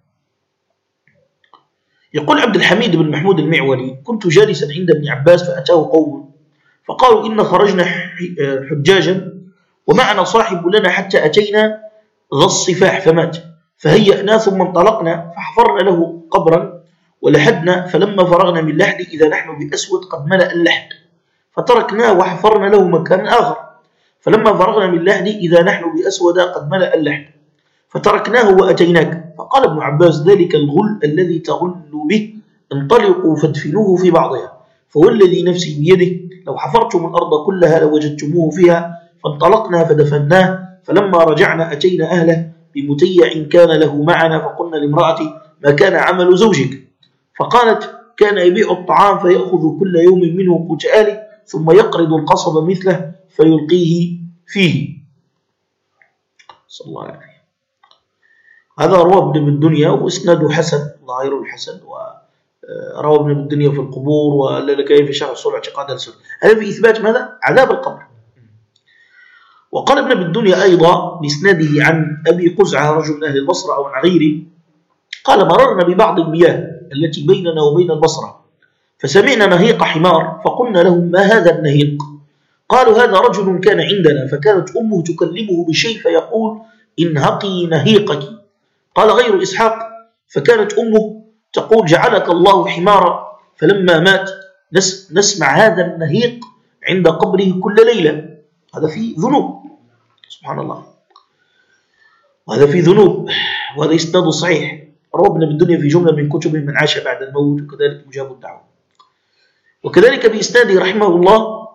يقول عبد الحميد بن محمود المعولي: كنت جالسا عند ابن عباس فأتاه قوم فقالوا إن خرجنا حجاجا ومعنا صاحب لنا حتى أتينا ذا الصفاح فمات، فهيأنا ثم انطلقنا فحفرنا له قبرا ولحدنا، فلما فرغنا من لحد إذا نحن بأسود قد ملأ اللحد، فتركناه وحفرنا له مكان آخر، فلما فرغنا من لحد إذا نحن بأسود قد ملأ اللحد، فتركناه وأتيناك. فقال ابن عباس: ذلك الغل الذي تغل به، انطلقوا فادفنوه في بعضها، فوالذي نفسي بيده لو حفرتم الأرض كلها لوجدتموه فيها. فانطلقنا فدفناه، فلما رجعنا أتينا أهله بمتيع كان له معنا، فقلنا لامرأتي: ما كان عمل زوجك؟ فقالت: كان يبيع الطعام فيأخذ كل يوم منه قوت أهله ثم يقرض القصب مثله فيلقيه فيه. صلى الله عليه وسلم. هذا رواه ابن الدنيا واسناده حسن ظاهر الحسن، ورواه ابن الدنيا في القبور واللالكائي في شرح اصول اعتقاد السنة. هذا في إثبات ماذا؟ عذاب القبر. وقال ابن الدنيا أيضا بإسناده عن أبي قزعة رجل من أهل البصرة أو عن غيره قال: مررنا ببعض المياه التي بيننا وبين البصرة فسمعنا نهيق حمار، فقلنا لهم: ما هذا النهيق؟ قالوا: هذا رجل كان عندنا فكانت أمه تكلمه بشيء فيقول: انهقي نهيقك. قال غير إسحاق: فكانت أمه تقول: جعلك الله حمارا. فلما مات نسمع هذا النهيق عند قبره كل ليلة. هذا في ذنوب سبحان الله، وهذا في ذنوب، وهذا إسناد صحيح. روى ابن الدنيا في جملة من كتبه من عاش بعد الموت، وكذلك مجاب الدعوة. وكذلك بإسناده رحمه الله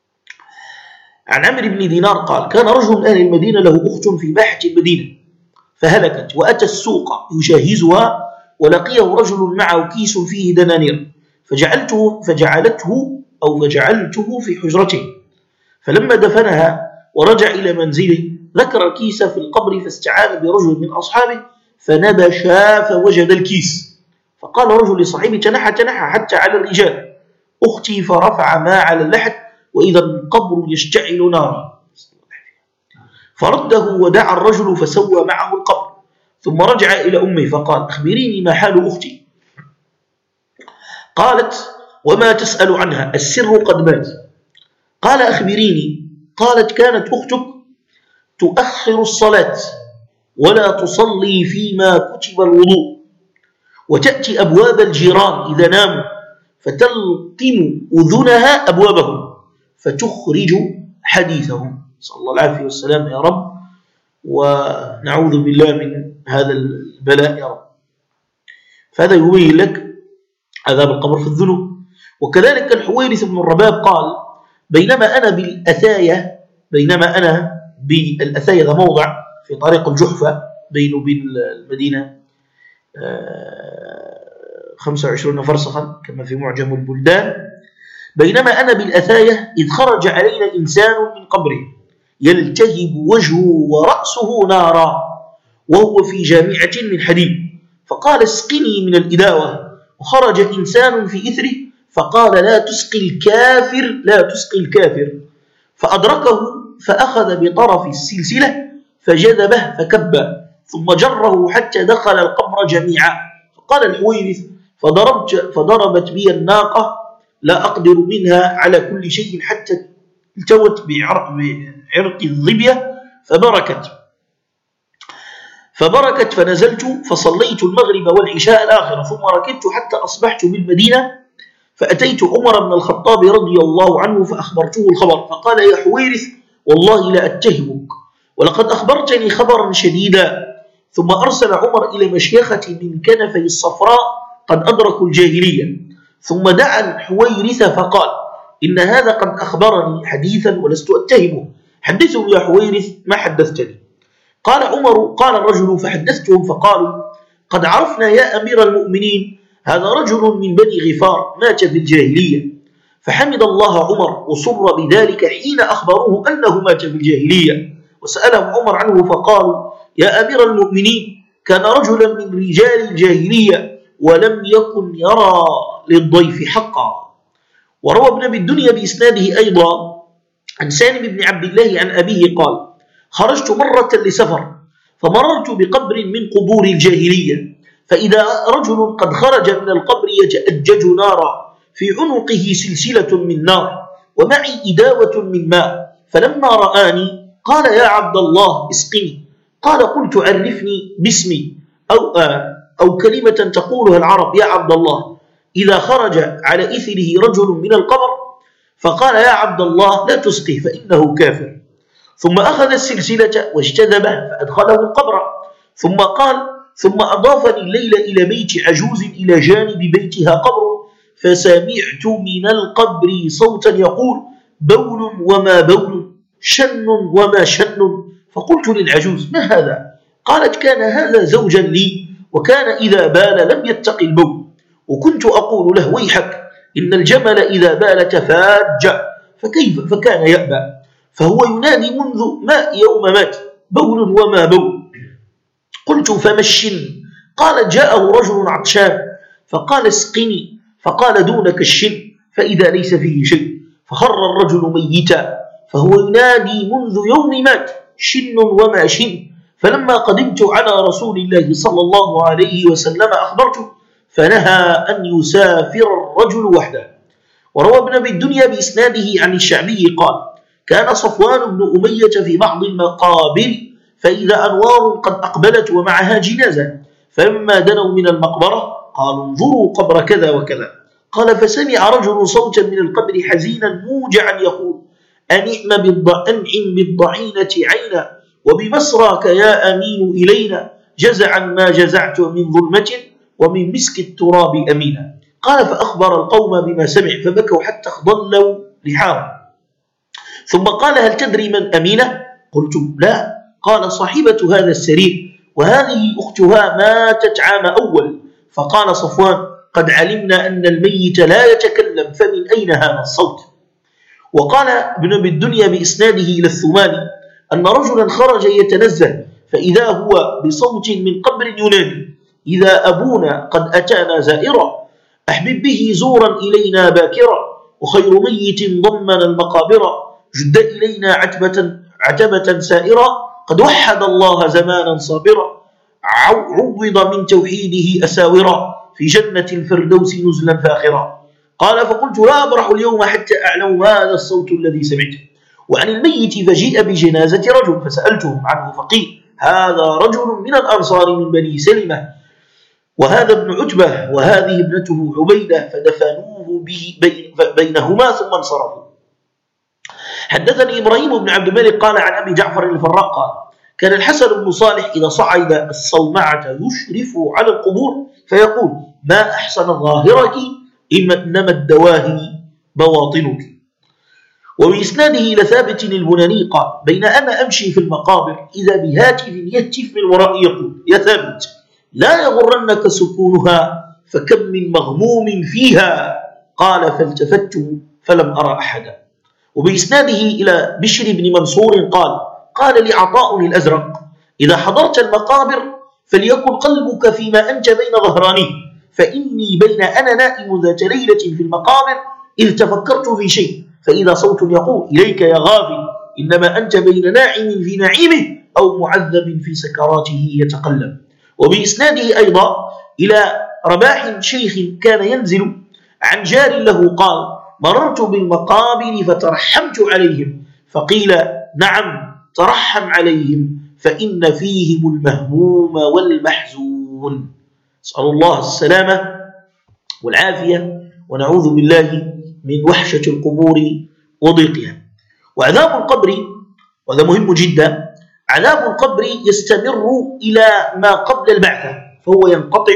عن عمرو بن دينار قال: كان رجل من أهل المدينة له أخت في باحة المدينة، فهلكت وأتى السوق يجهزها، ولقيه رجل معه كيس فيه دنانير، فجعلته في حجرته. فلما دفنها ورجع إلى منزله ذكر الكيس في القبر، فاستعان برجل من أصحابه فنبشا فوجد الكيس، فقال رجل لصاحبه: تنحى حتى على الرجال أختي، فرفع ما على اللحد وإذا القبر يشتعل نارا، فرده ودعا الرجل فسوى معه القبر، ثم رجع إلى أمه فقال: أخبريني ما حال أختي؟ قالت: وما تسأل عنها؟ السر قد مات. قال: أخبريني. قالت: كانت أختك تؤخر الصلاة ولا تصلي فيما كتب الوضوء، وتأتي أبواب الجيران إذا ناموا فتلقم أذنها أبوابهم فتخرج حديثهم. صلى الله العافية والسلام يا رب، ونعوذ بالله من هذا البلاء يا رب. فهذا يبين لك عذاب القبر في الذنوب. وكذلك الحويرث بن الرباب قال: بينما أنا بالأثاية، ذا موضع في طريق الجحفة بينه وبين المدينة 25 فرسخا كما في معجم البلدان. بينما أنا بالأثاية إذ خرج علينا إنسان من قبره يلتهب وجهه ورأسه نارا وهو في جامعة من حديد، فقال: اسقني من الإداوة. وخرج إنسان في إثره فقال: لا تسقي الكافر، فأدركه فأخذ بطرف السلسلة فجذبه فكبه، ثم جره حتى دخل القبر جميعا. فقال الحويرث: فضربت بي الناقة لا أقدر منها على كل شيء حتى التوت بعرق الظبية فبركت فنزلت فصليت المغرب والعشاء الآخرة، ثم ركبت حتى أصبحت بالمدينة، فأتيت عمر بن الخطاب رضي الله عنه فأخبرته الخبر، فقال: يا حويرث والله لا أتهمك، ولقد أخبرتني خبرا شديدا. ثم أرسل عمر إلى مشيخة من كنفي الصفراء قد أدركوا الجاهلية، ثم دعا الحويرث فقال: إن هذا قد أخبرني حديثا ولست أتهمه، حدثهم يا حويرث ما حدثتني. قال عمر: قال الرجل فحدثتهم فقالوا: قد عرفنا يا أمير المؤمنين هذا رجل من بني غفار مات في الجاهلية. فحمد الله عمر وصر بذلك حين أخبروه أنه مات في الجاهلية، وسألهم عمر عنه فقالوا: يا أمير المؤمنين كان رجلا من رجال الجاهلية ولم يكن يرى للضيف حقا. وروى ابن أبي الدنيا بإسناده أيضا عن سالم بن عبد الله عن أبيه قال: خرجت مرة لسفر فمررت بقبر من قبور الجاهلية، فإذا رجل قد خرج من القبر يتأجج نارا، في عنقه سلسلة من نار ومعي إداوة من ماء، فلما رآني قال: يا عبد الله اسقني. قال: قلت: عرفني باسمي أو كلمة تقولها العرب يا عبد الله إذا خرج على إثره رجل من القبر. فقال: يا عبد الله لا تسقه فإنه كافر. ثم أخذ السلسلة واجتذبه فأدخله القبر، ثم قال: ثم أضافني الليل إلى بيت عجوز إلى جانب بيتها قبر، فسمعت من القبر صوتا يقول: بول وما بول، شن وما شن. فقلت للعجوز: ما هذا؟ قالت: كان هذا زوجا لي، وكان إذا بال لم يتق البول، وكنت أقول له: ويحك إن الجمل إذا بال تفاج، فكان يأبى، فهو ينادي منذ يوم مات: بول وما بول. قلت: فما الشن؟ قال: جاءه رجل عطشان فقال: اسقني، فقال: دونك الشن، فإذا ليس فيه شيء، فخر الرجل ميتا، فهو ينادي منذ يوم مات: شن وما شن. فلما قدمت على رسول الله صلى الله عليه وسلم أخبرته، فنهى أن يسافر الرجل وحده. وروى ابن أبي الدنيا بإسناده عن الشعبي قال: كان صفوان بن أمية في بعض المقابر فإذا أنوار قد أقبلت ومعها جنازة، فلما دنوا من المقبرة قالوا: انظروا قبر كذا وكذا. قال: فسمع رجل صوتا من القبر حزينا موجعا يقول: أنعم بالضعينة عينا، وبمسراك يا أمين إلينا، جزعا ما جزعت من ظلمة، ومن مسك التراب أمينا. قال: فأخبر القوم بما سمع فبكوا حتى اخضلوا لحاهم، ثم قال: هل تدري من أمينة؟ قلت: لا. قال: صاحبة هذا السرير، وهذه أختها ماتت عام أول. فقال صفوان: قد علمنا أن الميت لا يتكلم، فمن أين هذا الصوت؟ وقال ابن أبي الدنيا بإسناده إلى الثمالي أن رجلا خرج يتنزه، فإذا هو بصوت من قبر ينادي: إذا أبونا قد أتانا زائرا، أحبب به زورا إلينا باكرا، وخير ميت ضمن المقابر، جد إلينا عتبة سائرة، قد وحد الله زمانا صابرا، عوض من توحيده أساورا، في جنة الفردوس نزلا فاخرا. قال: فقلت: لا أبرح اليوم حتى أعلم هذا الصوت الذي سمعته. وعن الميت فجيء بجنازة رجل، فسألتهم عنه فقيل: هذا رجل من الأنصار من بني سلمة، وهذا ابن عتبة، وهذه ابنته عبيدة، فدفنوه بينهما ثم انصرفوا. حدثني إبراهيم بن عبد الملك قال عن أبي جعفر الفراء قال: كان الحسن بن صالح إذا صعد الصومعة يشرف على القبور فيقول: ما أحسن ظاهرك، إنما الدواهي بواطنك. وبإسناده إلى ثابت البناني قال: بين أنا أمشي في المقابر إذا بهاتف يهتف من ورائي يقول: يا ثابت، لا يغرنك سكونها، فكم من مغموم فيها. قال: فالتفت فلم أرى أحدا. وبإسناده إلى بشر بن منصور قال لي عطاء الأزرق: إذا حضرت المقابر فليكن قلبك فيما أنت بين ظهرانيه، فإني بين أنا نائم ذات ليلة في المقابر إذ تفكرت في شيء، فإذا صوت يقول: إليك يا غافل، إنما أنت بين ناعم في نعيمه أو معذب في سكراته يتقلب. وبإسناده أيضا إلى رباح شيخ كان ينزل عن جار له قال: مررت بالمقابر فترحمت عليهم، فقيل: نعم، ترحم عليهم، فإن فيهم المهموم والمحزون. نسأل الله السلامة والعافية، ونعوذ بالله من وحشة القبور وضيقها. وعذاب القبر، وهذا مهم جدا، عذاب القبر يستمر إلى ما قبل البعثة، فهو ينقطع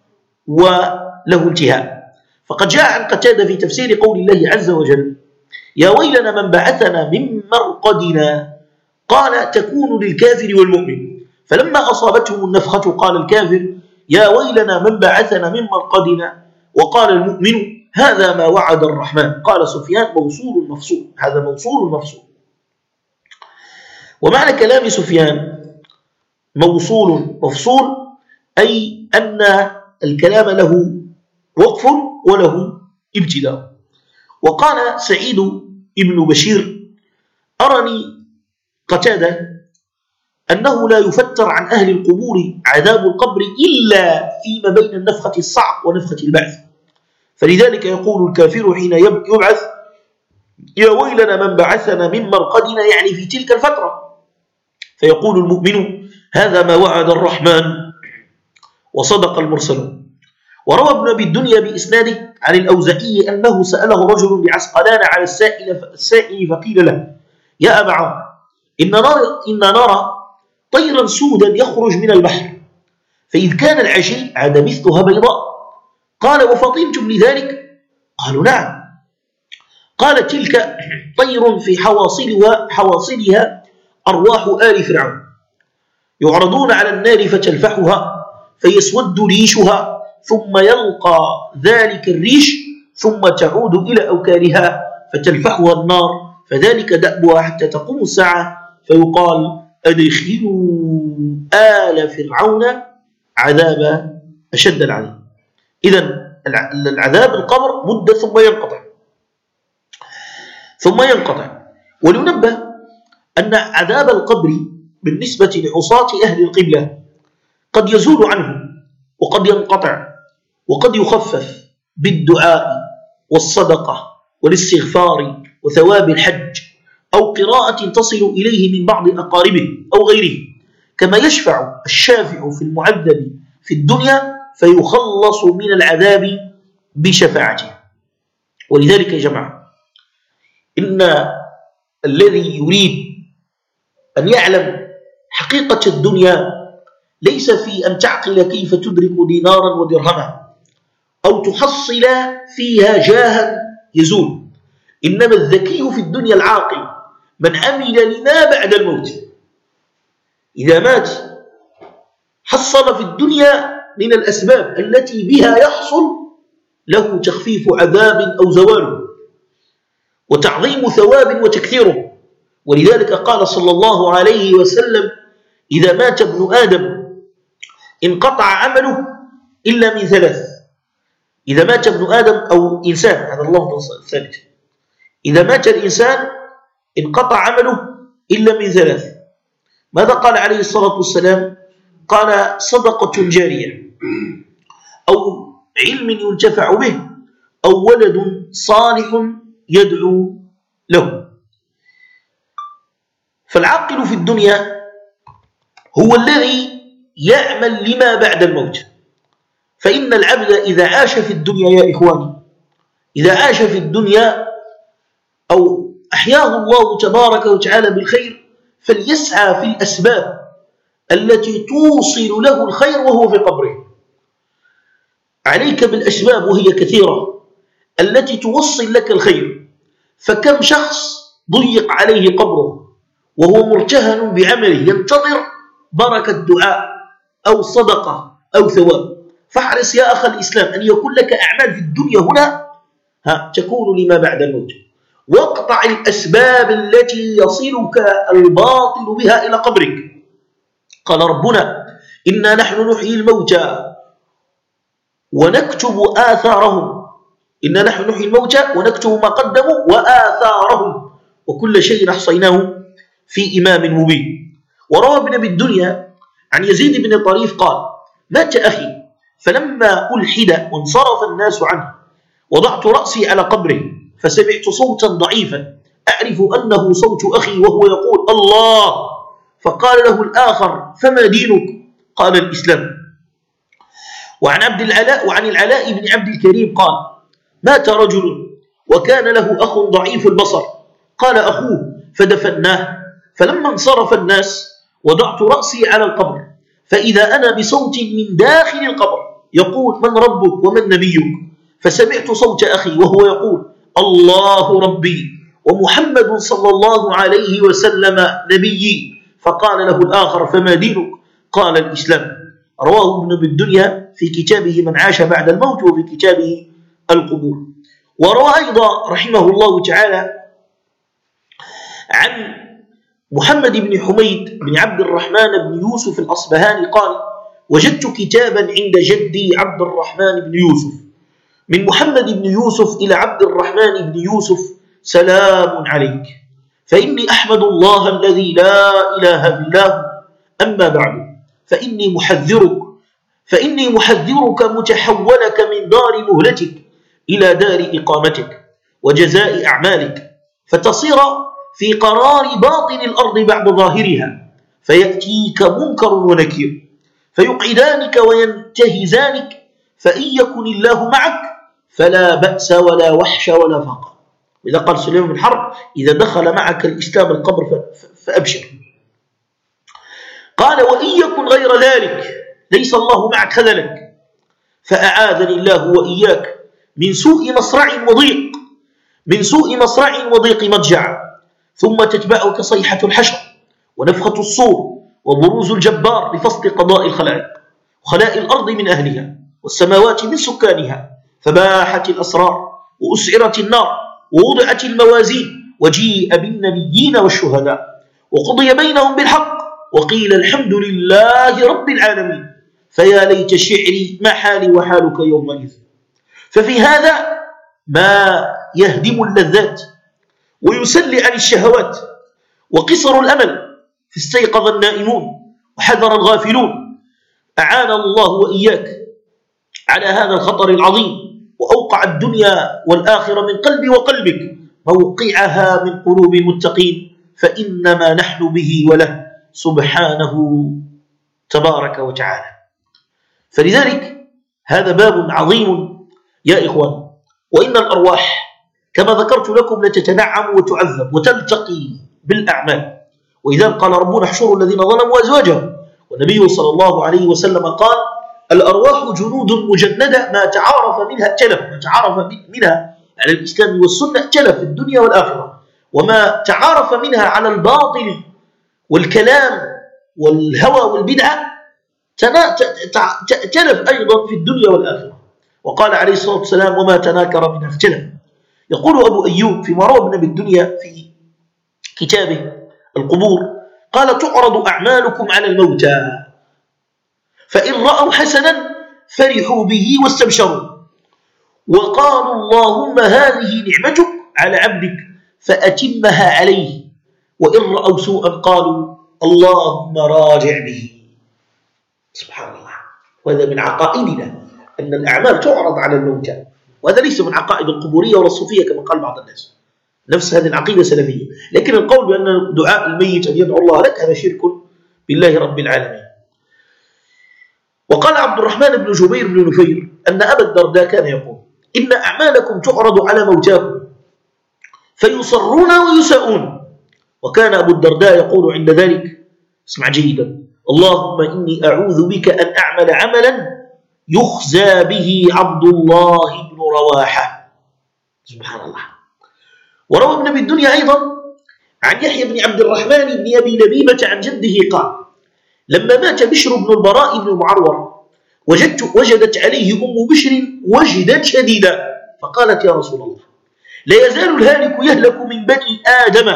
وله انتهاء. فقد جاء عن قتادة في تفسير قول الله عز وجل: يا ويلنا من بعثنا من مرقدنا، قال: تكون للكافر والمؤمن. فلما أصابتهم النفخة قال الكافر: يا ويلنا من بعثنا من مرقدنا، وقال المؤمن: هذا ما وعد الرحمن. قال سفيان: موصول مفصول، هذا موصول مفصول. ومعنى كلام سفيان موصول مفصول أي أن الكلام له وقف وله ابتداء. وقال سعيد ابن بشير: أرني قتادة أنه لا يفتر عن أهل القبور عذاب القبر إلا فيما بين النفخة الصعق ونفخة البعث، فلذلك يقول الكافر حين يبعث: يا ويلنا من بعثنا من مرقدنا، يعني في تلك الفترة. فيقول المؤمن: هذا ما وعد الرحمن وصدق المرسلون. وروى ابن أبي الدنيا بإسناده عن الأوزعي أنه سأله رجل بعسقلان على السائل فقيل له: يا أبا عمرو، إن نرى طيرا سودا يخرج من البحر، فإذ كان العشي عاد مثلها بيضاء. قال: وفطنتم لذلك؟ قالوا: نعم. قال: تلك طير في حواصلها أرواح آل فرعون، يعرضون على النار فتلفحها فيسود ريشها، ثم يلقى ذلك الريش ثم تعود إلى أوكارها فتلفحها النار، فذلك دأبها حتى تقوم الساعة، فيقال: أدخلوا آل فرعون عذاب أشد العذاب. إذن العذاب القبر مدة ثم ينقطع. ولننبه أن عذاب القبر بالنسبة لعصاة أهل القبلة قد يزول عنهم، وقد ينقطع، وقد يخفف بالدعاء والصدقة والاستغفار وثواب الحج، أو قراءة تصل إليه من بعض أقاربه أو غيره، كما يشفع الشافع في المعذب في الدنيا فيخلص من العذاب بشفاعته. ولذلك يا جماعة، إن الذي يريد أن يعلم حقيقة الدنيا ليس في أن تعقل كيف تدرك دينارا ودرهما أو تحصل فيها جاها يزول، إنما الذكي في الدنيا العاقل من عمل لما بعد الموت. إذا مات حصل في الدنيا من الأسباب التي بها يحصل له تخفيف عذاب أو زواله وتعظيم ثواب وتكثيره. ولذلك قال صلى الله عليه وسلم: إذا مات ابن آدم انقطع عمله إلا من ثلاث. إذا مات ابن آدم أو إنسان، هذا اللفظ الثالث، إذا مات الإنسان انقطع عمله إلا من ثلاث. ماذا قال عليه الصلاة والسلام؟ قال: صدقة جارية، أو علم ينتفع به، أو ولد صالح يدعو له. فالعاقل في الدنيا هو الذي يعمل لما بعد الموت. فإن العبد إذا عاش في الدنيا يا إخواني، إذا عاش في الدنيا أو أحياه الله تبارك وتعالى بالخير، فليسعى في الأسباب التي توصل له الخير وهو في قبره. عليك بالأسباب وهي كثيرة التي توصل لك الخير. فكم شخص ضيق عليه قبره وهو مرتهن بعمله ينتظر بركة دعاء أو صدقة أو ثواب. فاحرص يا أخ الإسلام أن يكون لك أعمال في الدنيا هنا تكون لما بعد الموت، واقطع الأسباب التي يصلك الباطل بها إلى قبرك. قال ربنا: إنا نحن نحيي الموتى ونكتب آثارهم. إنا نحن نحيي الموتى ونكتب ما قدموا وآثارهم وكل شيء أحصيناه في إمام مبين. وروى ابن أبي الدنيا عن يزيد بن طريف قال: مات أخي فلما ألحد وانصرف الناس عنه وضعت رأسي على قبره فسمعت صوتا ضعيفا أعرف أنه صوت أخي وهو يقول: الله. فقال له الآخر: فما دينك؟ قال: الإسلام. وعن العلاء بن عبد الكريم قال: مات رجل وكان له أخ ضعيف البصر، قال أخوه فدفناه، فلما انصرف الناس وضعت رأسي على القبر فإذا أنا بصوت من داخل القبر يقول: من ربك ومن نبيك؟ فسمعت صوت أخي وهو يقول: الله ربي ومحمد صلى الله عليه وسلم نبيي. فقال له الآخر: فما دينك؟ قال: الإسلام. رواه ابن أبي الدنيا في كتابه من عاش بعد الموت وفي كتابه القبور. وروى أيضا رحمه الله تعالى عن محمد بن حميد بن عبد الرحمن بن يوسف الأصبهاني قال: وجدت كتابا عند جدي عبد الرحمن بن يوسف من محمد بن يوسف إلى عبد الرحمن بن يوسف: سلام عليك، فإني أحمد الله الذي لا إله إلا هو، أما بعد فإني محذرك متحولك من دار مهلتك إلى دار إقامتك وجزاء أعمالك، فتصير في قرار باطن الأرض بعد ظاهرها، فيأتيك منكر ونكير فيقعدانك وينتهزانك، فإن يكن الله معك فلا بأس ولا وحش ولا فقر. وإذا قال سليمان بن حرب: إذا دخل معك الإسلام القبر فأبشر. قال: وإن يكن غير ذلك ليس الله معك خذلك، فأعاذني الله وإياك من سوء مصرع وضيق مضجع، ثم تتبعك صيحة الحشر ونفخة الصور وبروز الجبار لفصل قضاء الخلائق وخلاء الأرض من أهلها والسماوات من سكانها، فباحت الأسرار وأسعرت النار ووضعت الموازين وجيء بالنبيين والشهداء وقضي بينهم بالحق وقيل الحمد لله رب العالمين، فيا ليت شعري ما حالي وحالك يومئذ. ففي هذا ما يهدم اللذات ويسلي عن الشهوات وقصر الأمل، فاستيقظ النائمون وحذر الغافلون. أعان الله وإياك على هذا الخطر العظيم، وأوقع الدنيا والآخرة من قلبي وقلبك موقعها من قلوب المتقين، فإنما نحن به وله سبحانه تبارك وتعالى. فلذلك هذا باب عظيم يا إخوان. وإن الأرواح كما ذكرت لكم لتتنعم وتعذب وتلتقي بالأعمال. وإذا قال ربنا: احشروا الذين ظلموا وأزواجهم. والنبي صلى الله عليه وسلم قال: الأرواح جنود مجندة، ما تعارف منها ائتلف، ما تعارف منها على الإسلام والسنة ائتلف في الدنيا والآخرة، وما تعارف منها على الباطل والكلام والهوى والبدعة تلف أيضا في الدنيا والآخرة. وقال عليه الصلاة والسلام: وما تناكر منها اختلف. يقول أبو أيوب فيما روى ابن أبي الدنيا في كتابه القبور، قال: تعرض أعمالكم على الموتى، فإن رأوا حسنا فرحوا به واستبشروا، وقالوا: اللهم هذه نعمتك على عبدك فأتمها عليه، وإن رأوا سوءا قالوا: اللهم راجع به. سبحان الله. وهذا من عقائدنا أن الأعمال تعرض على الموتى، وهذا ليس من عقائد القبورية ولا الصوفية كما قال بعض الناس. نفس هذه العقيدة سلفية. لكن القول بأن دعاء الميت أن يدعو الله لك هذا شرك بالله رب العالمين. وقال عبد الرحمن بن جبير بن نفير أن أبا الدرداء كان يقول: إن أعمالكم تعرض على موتاكم فيصرون ويساءون. وكان أبو الدرداء يقول عند ذلك، اسمع جيدا: اللهم إني أعوذ بك أن أعمل عملا يخزى به عبد الله بن رواحة. سبحان الله. وروى ابن أبي الدنيا أيضا عن يحيى بن عبد الرحمن بن أبي لبيبة عن جده قال: لما مات بشر بن البراء بن معور وجدت عليه أم بشر وجدا شديدا، فقالت: يا رسول الله، لا يزال الهالك يهلك من بني آدم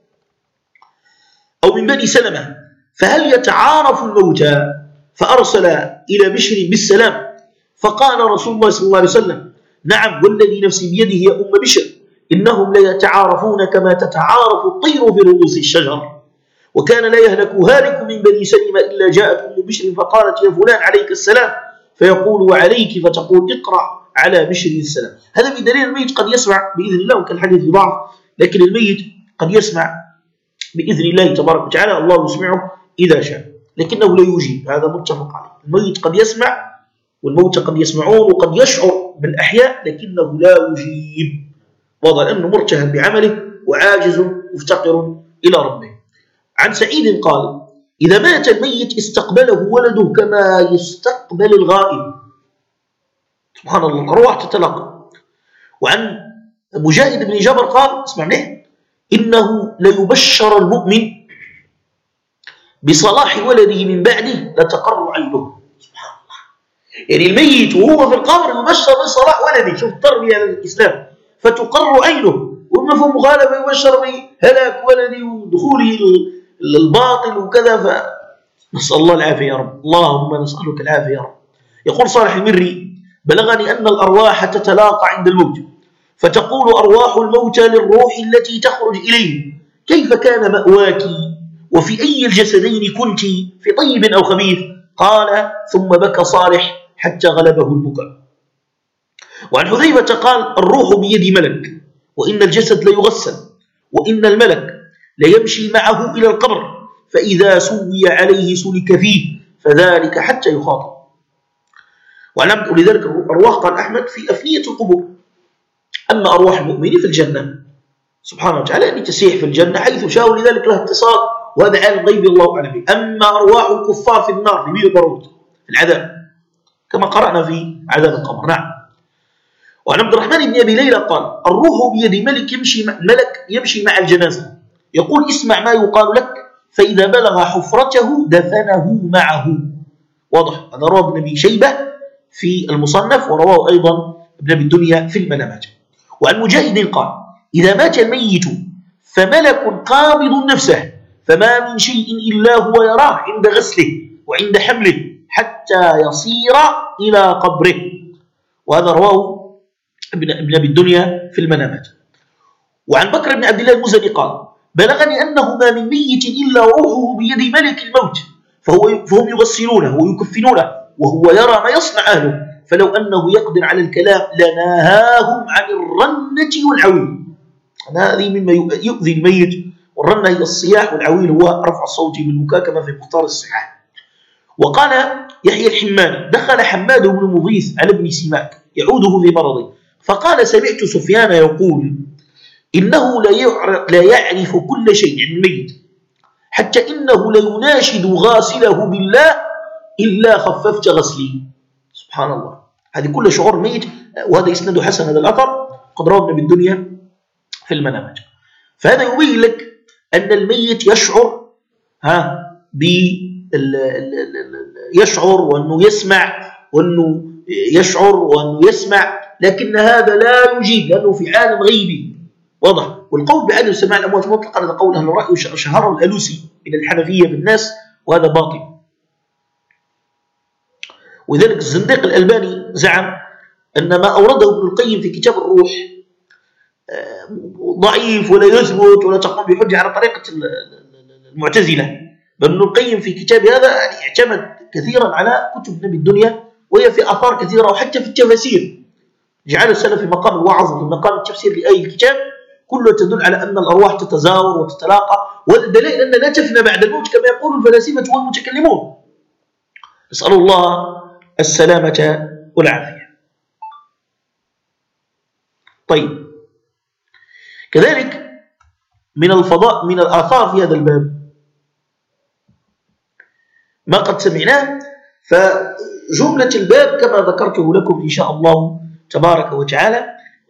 أو من بني سلمة، فهل يتعارف الموتى؟ فأرسل إلى بشر بالسلام، فقال رسول الله صلى الله عليه وسلم: نعم والذي نفسي بيده يا أم بشر، إنهم ليتعارفون كما تتعارف الطير في رؤوس الشجر. وكان لا يهلك هالك من بني سلمة إلا جاءت أم بشر فقالت: يا فلان عليك السلام، فيقول: وعليك، فتقول: اقرأ على بشر السلام. هذا من دليل الميت قد يسمع بإذن الله، وكان الحديث ضعف، لكن الميت قد يسمع بإذن الله تبارك وتعالى، الله يسمعه إذا شاء، لكنه لا يجيب، هذا متفق عليه. الميت قد يسمع والموتى قد يسمعون، وقد يشعر بالأحياء لكنه لا يجيب، واضح أنه مرتهن بعمله وعاجز مفتقر إلى ربه. عن سعيد قال: إذا مات الميت استقبله ولده كما يستقبل الغائب. سبحان الله، الأرواح تتلاقى. وعن مجاهد بن جبر قال: اسمع منه، إنه ليبشر المؤمن بصلاح ولده من بعده لتقر عينه. سبحان الله. يعني الميت وهو في القبر يبشر بصلاح ولده، شوف التربية الإسلام، فتقر عينه. والمفهوم مخالفة يبشر بهلاك ولده ودخوله الباطل وكذا. فنسأل الله العافية يا رب، اللهم نسألك العافية يا رب. يقول صالح المري: بلغني أن الأرواح تتلاقى عند الموت، فتقول أرواح الموتى للروح التي تخرج إليه: كيف كان مأواك؟ وفي أي الجسدين كنت؟ في طيب أو خبيث؟ قال: ثم بكى صالح حتى غلبه البكاء. وعن حذيفة قال: الروح بيد ملك، وإن الجسد ليغسل، وإن الملك ليمشي معه إلى القبر، فإذا سوي عليه سلك فيه، فذلك حتى يخاطب. ولذلك الأرواح قال أحمد في أفنية القبور، أما أرواح المؤمنين في الجنة سبحانه وتعالى يعني تسيح في الجنة حيث شاء، ولذلك له اتصال، وهذا عالم غيب الله أعلم به. أما أرواح الكفار في النار في بير برود في العذاب كما قرأنا في عذاب القبر. نعم. وعن عبد الرحمن بن أبي ليلى قال: الروح بيد ملك يمشي مع الجنازة، يقول: اسمع ما يقال لك، فإذا بلغ حفرته دفنه معه. واضح. هذا رواه ابن أبي شيبة في المصنف، ورواه أيضا ابن أبي الدنيا في المنامات. وعن مجاهد قال: إذا مات الميت فملك قابض نفسه، فما من شيء إلا هو يراه عند غسله وعند حمله حتى يصير إلى قبره. وهذا رواه ابن أبي الدنيا في المنامات. وعن بكر بن عبد الله المزني قال: بلغني أنه ما من ميت إلا روحه بيد ملك الموت، فهم يغسلونه ويكفنونه وهو يرى ما يصنع أهله، فلو أنه يقدر على الكلام لنهاهم عن الرنة والعويل. هذه مما يؤذي الميت، والرنة هي الصياح، والعويل هو رفع الصوت بالبكاء كما في مختار الصحاح. وقال يحيى الحماني: دخل حماد بن مغيث على ابن سماك يعوده في مرضه، فقال: سمعت سفيان يقول: إنه لا يعرف كل شيء عن الميت، حتى إنه ليناشد غاسله بالله إلا خففت غسلي. سبحان الله. هذه كل شعور ميت، وهذا إسناد حسن هذا الأثر، قد رواه ابن أبي الدنيا في المنامات. فهذا يبين لك أن الميت يشعر يشعر وأنه يسمع وأنه يشعر وأنه يسمع، لكن هذا لا يجيب لأنه في عالم غيبي واضح. والقول بعدم سماع الأموات مطلقا هذا قول أهل الرأي شهره الألوسي من الحنفية بالناس، وهذا باطل. ولذلك الزنديق الألباني زعم أن ما أورده ابن القيم في كتاب الروح ضعيف ولا يثبت ولا تقوم بحجة على طريقة المعتزلة، بل ابن القيم في كتاب هذا اعتمد كثيرا على كتب نبي الدنيا، وهي في آثار كثيرة وحتى في التفاسير جعل السلف في مقام الوعظ وفي مقام التفسير لأي الكتاب كله تدل على أن الأرواح تتزاور وتتلاقى، والدليل أن لا تفنى بعد الموت كما يقول الفلاسفة والمتكلمون. نسأل الله السلامة والعافية. طيب، كذلك من الفضاء من الآثار في هذا الباب ما قد سمعناه، فجملة الباب كما ذكرته لكم إن شاء الله تبارك وتعالى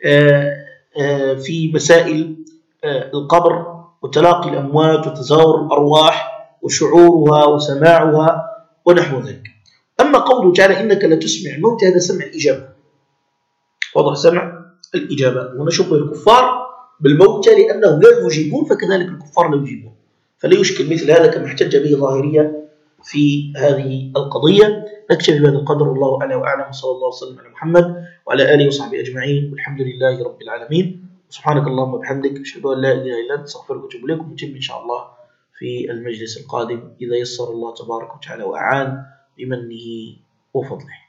في مسائل القبر وتلاقي الأموات وتزاور الأرواح وشعورها وسماعها ونحو ذلك. أما قوله تعالى إنك لا تسمع الموت، هذا سمع الإجابة، وضع سمع الإجابة، ونشبه الكفار بالموتى لأنهم لا يجيبون، فكذلك الكفار لا يجيبون، فلا يشكل مثل هذا كما احتج به ظاهرية في هذه القضية. نكتفي بهذا القدر، والله أعلى وأعلم، صلى الله وسلم على محمد وعلى آله وصحبه أجمعين، والحمد لله رب العالمين. سبحانك اللهم وبحمدك، أشهد أن لا إله إلا أنت، أستغفرك وأتوب إليك. ونتم إن شاء الله في المجلس القادم إذا يسر الله تبارك وتعالى وأعان بمنه وفضله.